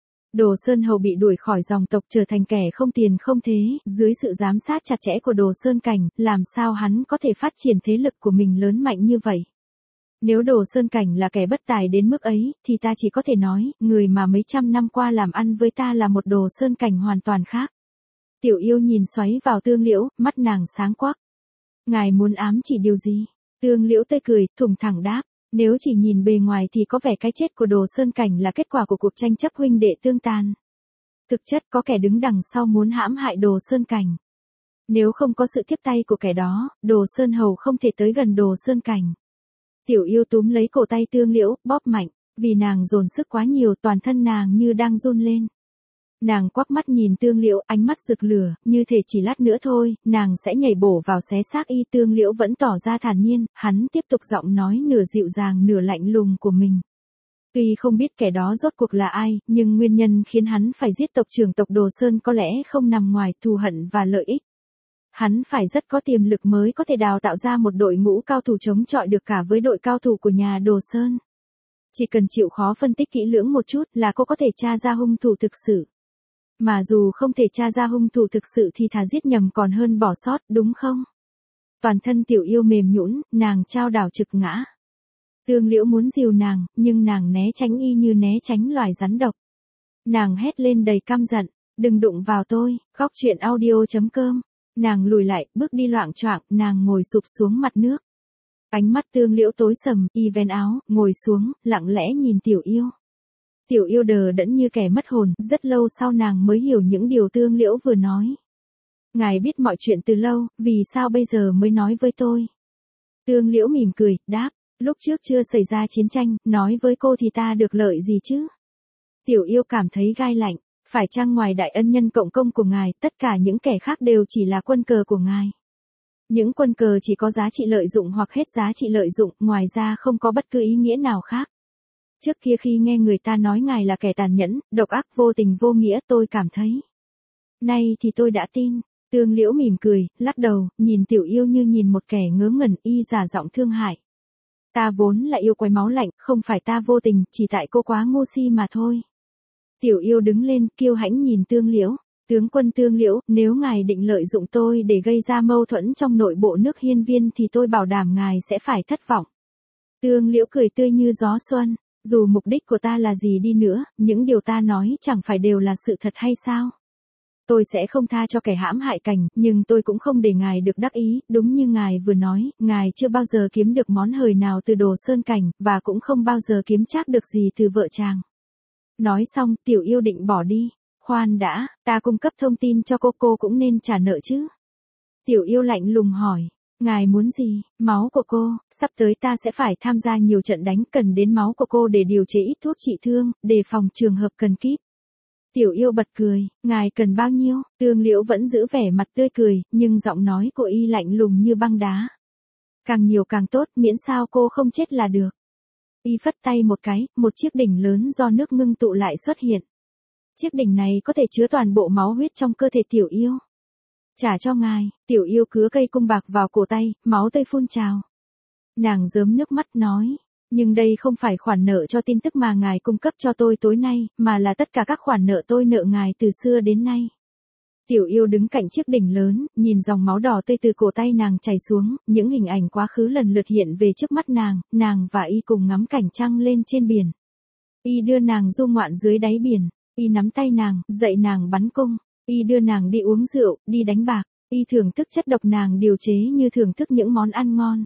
Đồ Sơn Hầu bị đuổi khỏi dòng tộc, trở thành kẻ không tiền không thế, dưới sự giám sát chặt chẽ của Đồ Sơn Cảnh, làm sao hắn có thể phát triển thế lực của mình lớn mạnh như vậy? Nếu Đồ Sơn Cảnh là kẻ bất tài đến mức ấy, thì ta chỉ có thể nói, người mà mấy trăm năm qua làm ăn với ta là một Đồ Sơn Cảnh hoàn toàn khác. Tiểu Yêu nhìn xoáy vào Tương Liễu, mắt nàng sáng quắc. Ngài muốn ám chỉ điều gì? Tương Liễu tươi cười, thủng thẳng đáp. Nếu chỉ nhìn bề ngoài thì có vẻ cái chết của Đồ Sơn Cảnh là kết quả của cuộc tranh chấp huynh đệ tương tàn. Thực chất có kẻ đứng đằng sau muốn hãm hại Đồ Sơn Cảnh. Nếu không có sự tiếp tay của kẻ đó, Đồ Sơn Hầu không thể tới gần Đồ Sơn Cảnh. Tiểu Yêu túm lấy cổ tay Tương Liễu, bóp mạnh, vì nàng dồn sức quá nhiều, toàn thân nàng như đang run lên. Nàng quắc mắt nhìn Tương Liễu, ánh mắt rực lửa, như thể chỉ lát nữa thôi, nàng sẽ nhảy bổ vào xé xác y. Tương Liễu vẫn tỏ ra thản nhiên, hắn tiếp tục giọng nói nửa dịu dàng nửa lạnh lùng của mình. Tuy không biết kẻ đó rốt cuộc là ai, nhưng nguyên nhân khiến hắn phải giết tộc trưởng tộc Đồ Sơn có lẽ không nằm ngoài thù hận và lợi ích. Hắn phải rất có tiềm lực mới có thể đào tạo ra một đội ngũ cao thủ chống chọi được cả với đội cao thủ của nhà Đồ Sơn. Chỉ cần chịu khó phân tích kỹ lưỡng một chút là cô có thể tra ra hung thủ thực sự. Mà dù không thể tra ra hung thủ thực sự thì thà giết nhầm còn hơn bỏ sót, đúng không? Toàn thân Tiểu Yêu mềm nhũn, nàng chao đảo trực ngã. Tương Liễu muốn dìu nàng, nhưng nàng né tránh y như né tránh loài rắn độc. Nàng hét lên đầy căm giận, đừng đụng vào tôi. Góc truyện audio.com. Nàng lùi lại, bước đi loạng choạng, nàng ngồi sụp xuống mặt nước. Ánh mắt Tương Liễu tối sầm, y vén áo, ngồi xuống, lặng lẽ nhìn Tiểu Yêu. Tiểu Yêu đờ đẫn như kẻ mất hồn, rất lâu sau nàng mới hiểu những điều Tương Liễu vừa nói. Ngài biết mọi chuyện từ lâu, vì sao bây giờ mới nói với tôi? Tương Liễu mỉm cười, đáp, lúc trước chưa xảy ra chiến tranh, nói với cô thì ta được lợi gì chứ? Tiểu Yêu cảm thấy gai lạnh, phải chăng ngoài đại ân nhân cộng công của ngài, tất cả những kẻ khác đều chỉ là quân cờ của ngài? Những quân cờ chỉ có giá trị lợi dụng hoặc hết giá trị lợi dụng, ngoài ra không có bất cứ ý nghĩa nào khác. Trước kia khi nghe người ta nói ngài là kẻ tàn nhẫn, độc ác vô tình vô nghĩa, tôi cảm thấy. Nay thì tôi đã tin. Tương Liễu mỉm cười, lắc đầu, nhìn Tiểu Yêu như nhìn một kẻ ngớ ngẩn, y giả giọng thương hại. Ta vốn là yêu quái máu lạnh, không phải ta vô tình, chỉ tại cô quá ngu si mà thôi. Tiểu Yêu đứng lên, kiêu hãnh nhìn Tương Liễu. Tướng quân Tương Liễu, nếu ngài định lợi dụng tôi để gây ra mâu thuẫn trong nội bộ nước Hiên Viên thì tôi bảo đảm ngài sẽ phải thất vọng. Tương Liễu cười tươi như gió xuân. Dù mục đích của ta là gì đi nữa, những điều ta nói chẳng phải đều là sự thật hay sao? Tôi sẽ không tha cho kẻ hãm hại Cảnh, nhưng tôi cũng không để ngài được đắc ý, đúng như ngài vừa nói, ngài chưa bao giờ kiếm được món hời nào từ Đồ Sơn Cảnh, và cũng không bao giờ kiếm trác được gì từ vợ chàng. Nói xong, Tiểu Yêu định bỏ đi. Khoan đã, ta cung cấp thông tin cho cô cũng nên trả nợ chứ. Tiểu Yêu lạnh lùng hỏi. Ngài muốn gì? Máu của cô, sắp tới ta sẽ phải tham gia nhiều trận đánh, cần đến máu của cô để điều chế ít thuốc trị thương, đề phòng trường hợp cần kíp. Tiểu Yêu bật cười, ngài cần bao nhiêu? Tương Liễu vẫn giữ vẻ mặt tươi cười, nhưng giọng nói của y lạnh lùng như băng đá. Càng nhiều càng tốt, miễn sao cô không chết là được. Y phất tay một cái, một chiếc đỉnh lớn do nước ngưng tụ lại xuất hiện. Chiếc đỉnh này có thể chứa toàn bộ máu huyết trong cơ thể Tiểu Yêu. Trả cho ngài. Tiểu Yêu cứa cây cung bạc vào cổ tay, máu tươi phun trào. Nàng rớm nước mắt nói, nhưng đây không phải khoản nợ cho tin tức mà ngài cung cấp cho tôi tối nay, mà là tất cả các khoản nợ tôi nợ ngài từ xưa đến nay. Tiểu Yêu đứng cạnh chiếc đỉnh lớn, nhìn dòng máu đỏ tươi từ cổ tay nàng chảy xuống, những hình ảnh quá khứ lần lượt hiện về trước mắt nàng và y cùng ngắm cảnh trăng lên trên biển. Y đưa nàng du ngoạn dưới đáy biển. Y nắm tay nàng, dạy nàng bắn cung. Y đưa nàng đi uống rượu, đi đánh bạc. Y thưởng thức chất độc nàng điều chế như thưởng thức những món ăn ngon.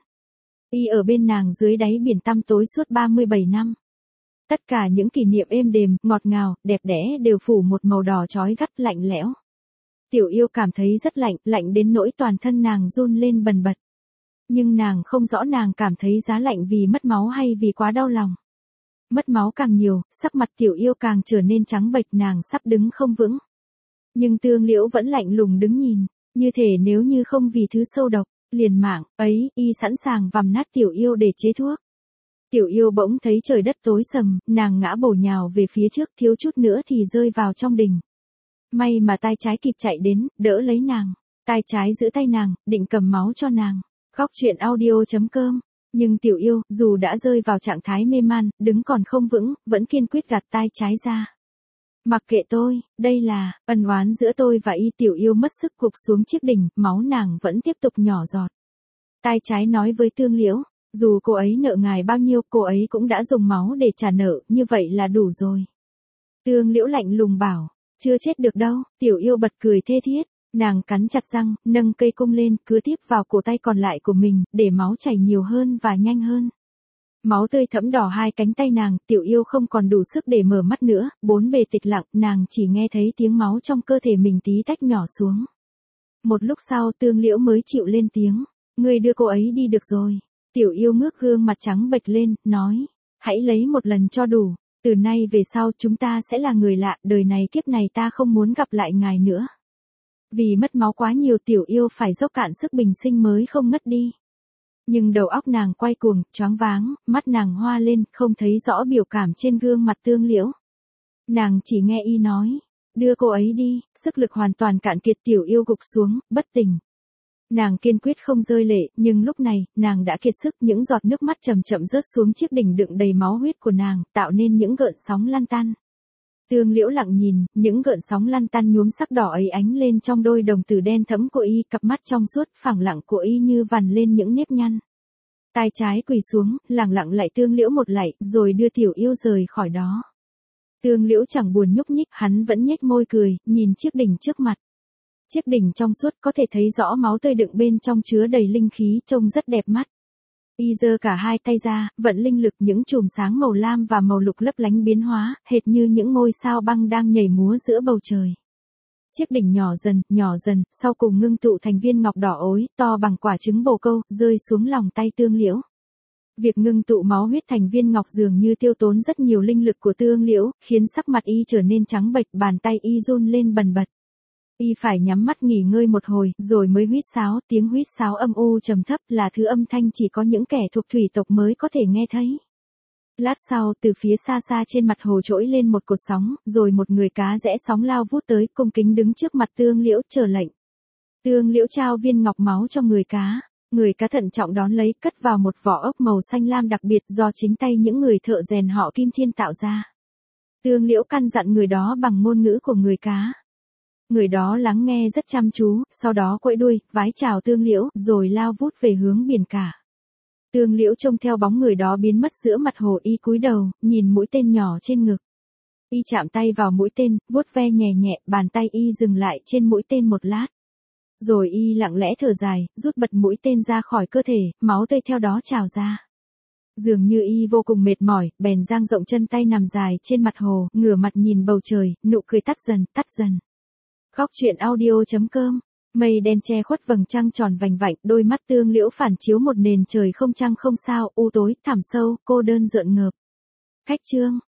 Y ở bên nàng dưới đáy biển tăm tối suốt 37 năm. Tất cả những kỷ niệm êm đềm, ngọt ngào, đẹp đẽ đều phủ một màu đỏ chói gắt lạnh lẽo. Tiểu yêu cảm thấy rất lạnh, lạnh đến nỗi toàn thân nàng run lên bần bật. Nhưng nàng không rõ nàng cảm thấy giá lạnh vì mất máu hay vì quá đau lòng. Mất máu càng nhiều, sắc mặt tiểu yêu càng trở nên trắng bệch, nàng sắp đứng không vững. Nhưng Tương Liễu vẫn lạnh lùng đứng nhìn, như thể nếu như không vì thứ sâu độc, liền mạng, ấy, y sẵn sàng vằm nát tiểu yêu để chế thuốc. Tiểu yêu bỗng thấy trời đất tối sầm, nàng ngã bổ nhào về phía trước, thiếu chút nữa thì rơi vào trong đình. May mà tay trái kịp chạy đến, đỡ lấy nàng. Tay trái giữ tay nàng, định cầm máu cho nàng. Khóc chuyện audio.com. Nhưng tiểu yêu, dù đã rơi vào trạng thái mê man, đứng còn không vững, vẫn kiên quyết gạt tay trái ra. Mặc kệ tôi, đây là ân oán giữa tôi và y. Tiểu yêu mất sức gục xuống chiếc đỉnh, máu nàng vẫn tiếp tục nhỏ giọt. Tay trái nói với Tương Liễu, dù cô ấy nợ ngài bao nhiêu, cô ấy cũng đã dùng máu để trả nợ, như vậy là đủ rồi. Tương Liễu lạnh lùng bảo, chưa chết được đâu. Tiểu yêu bật cười thê thiết, nàng cắn chặt răng, nâng cây cung lên, cứa tiếp vào cổ tay còn lại của mình, để máu chảy nhiều hơn và nhanh hơn. Máu tươi thẫm đỏ hai cánh tay nàng, tiểu yêu không còn đủ sức để mở mắt nữa, bốn bề tịch lặng, nàng chỉ nghe thấy tiếng máu trong cơ thể mình tí tách nhỏ xuống. Một lúc sau Tương Liễu mới chịu lên tiếng, ngươi đưa cô ấy đi được rồi. Tiểu yêu ngước gương mặt trắng bệch lên, nói, hãy lấy một lần cho đủ, từ nay về sau chúng ta sẽ là người lạ, đời này kiếp này ta không muốn gặp lại ngài nữa. Vì mất máu quá nhiều tiểu yêu phải dốc cạn sức bình sinh mới không ngất đi. Nhưng đầu óc nàng quay cuồng, choáng váng, mắt nàng hoa lên, không thấy rõ biểu cảm trên gương mặt Tương Liễu. Nàng chỉ nghe y nói, đưa cô ấy đi, sức lực hoàn toàn cạn kiệt, tiểu yêu gục xuống, bất tỉnh. Nàng kiên quyết không rơi lệ, nhưng lúc này, nàng đã kiệt sức, những giọt nước mắt chậm chậm rớt xuống chiếc đỉnh đựng đầy máu huyết của nàng, tạo nên những gợn sóng lăn tăn. Tương Liễu lặng nhìn, những gợn sóng lăn tăn nhuốm sắc đỏ ấy ánh lên trong đôi đồng tử đen thẫm của y, cặp mắt trong suốt, phẳng lặng của y như vằn lên những nếp nhăn. Tay trái quỳ xuống, lẳng lặng lạy Tương Liễu một lạy, rồi đưa tiểu yêu rời khỏi đó. Tương Liễu chẳng buồn nhúc nhích, hắn vẫn nhếch môi cười, nhìn chiếc đỉnh trước mặt. Chiếc đỉnh trong suốt, có thể thấy rõ máu tươi đựng bên trong chứa đầy linh khí, trông rất đẹp mắt. Y giơ cả hai tay ra, vận linh lực, những chùm sáng màu lam và màu lục lấp lánh biến hóa, hệt như những ngôi sao băng đang nhảy múa giữa bầu trời. Chiếc đỉnh nhỏ dần, sau cùng ngưng tụ thành viên ngọc đỏ ối, to bằng quả trứng bồ câu, rơi xuống lòng tay Tương Liễu. Việc ngưng tụ máu huyết thành viên ngọc dường như tiêu tốn rất nhiều linh lực của Tương Liễu, khiến sắc mặt y trở nên trắng bệch, bàn tay y run lên bần bật. Y phải nhắm mắt nghỉ ngơi một hồi, rồi mới huýt sáo, tiếng huýt sáo âm u trầm thấp là thứ âm thanh chỉ có những kẻ thuộc thủy tộc mới có thể nghe thấy. Lát sau, từ phía xa xa trên mặt hồ trỗi lên một cột sóng, rồi một người cá rẽ sóng lao vút tới, cung kính đứng trước mặt Tương Liễu chờ lệnh. Tương Liễu trao viên ngọc máu cho người cá. Người cá thận trọng đón lấy, cất vào một vỏ ốc màu xanh lam đặc biệt do chính tay những người thợ rèn họ Kim Thiên tạo ra. Tương Liễu căn dặn người đó bằng ngôn ngữ của người cá. Người đó lắng nghe rất chăm chú, sau đó quẫy đuôi, vái chào Tương Liễu, rồi lao vút về hướng biển cả. Tương Liễu trông theo bóng người đó biến mất giữa mặt hồ, y cúi đầu, nhìn mũi tên nhỏ trên ngực. Y chạm tay vào mũi tên, vuốt ve nhẹ nhẹ, bàn tay y dừng lại trên mũi tên một lát. Rồi y lặng lẽ thở dài, rút bật mũi tên ra khỏi cơ thể, máu tươi theo đó trào ra. Dường như y vô cùng mệt mỏi, bèn dang rộng chân tay nằm dài trên mặt hồ, ngửa mặt nhìn bầu trời, nụ cười tắt dần. Khóc chuyện audio.com. Mây đen che khuất vầng trăng tròn vành vạnh, đôi mắt Tương Liễu phản chiếu một nền trời không trăng không sao, u tối, thẳm sâu, cô đơn rợn ngợp. Khách chương.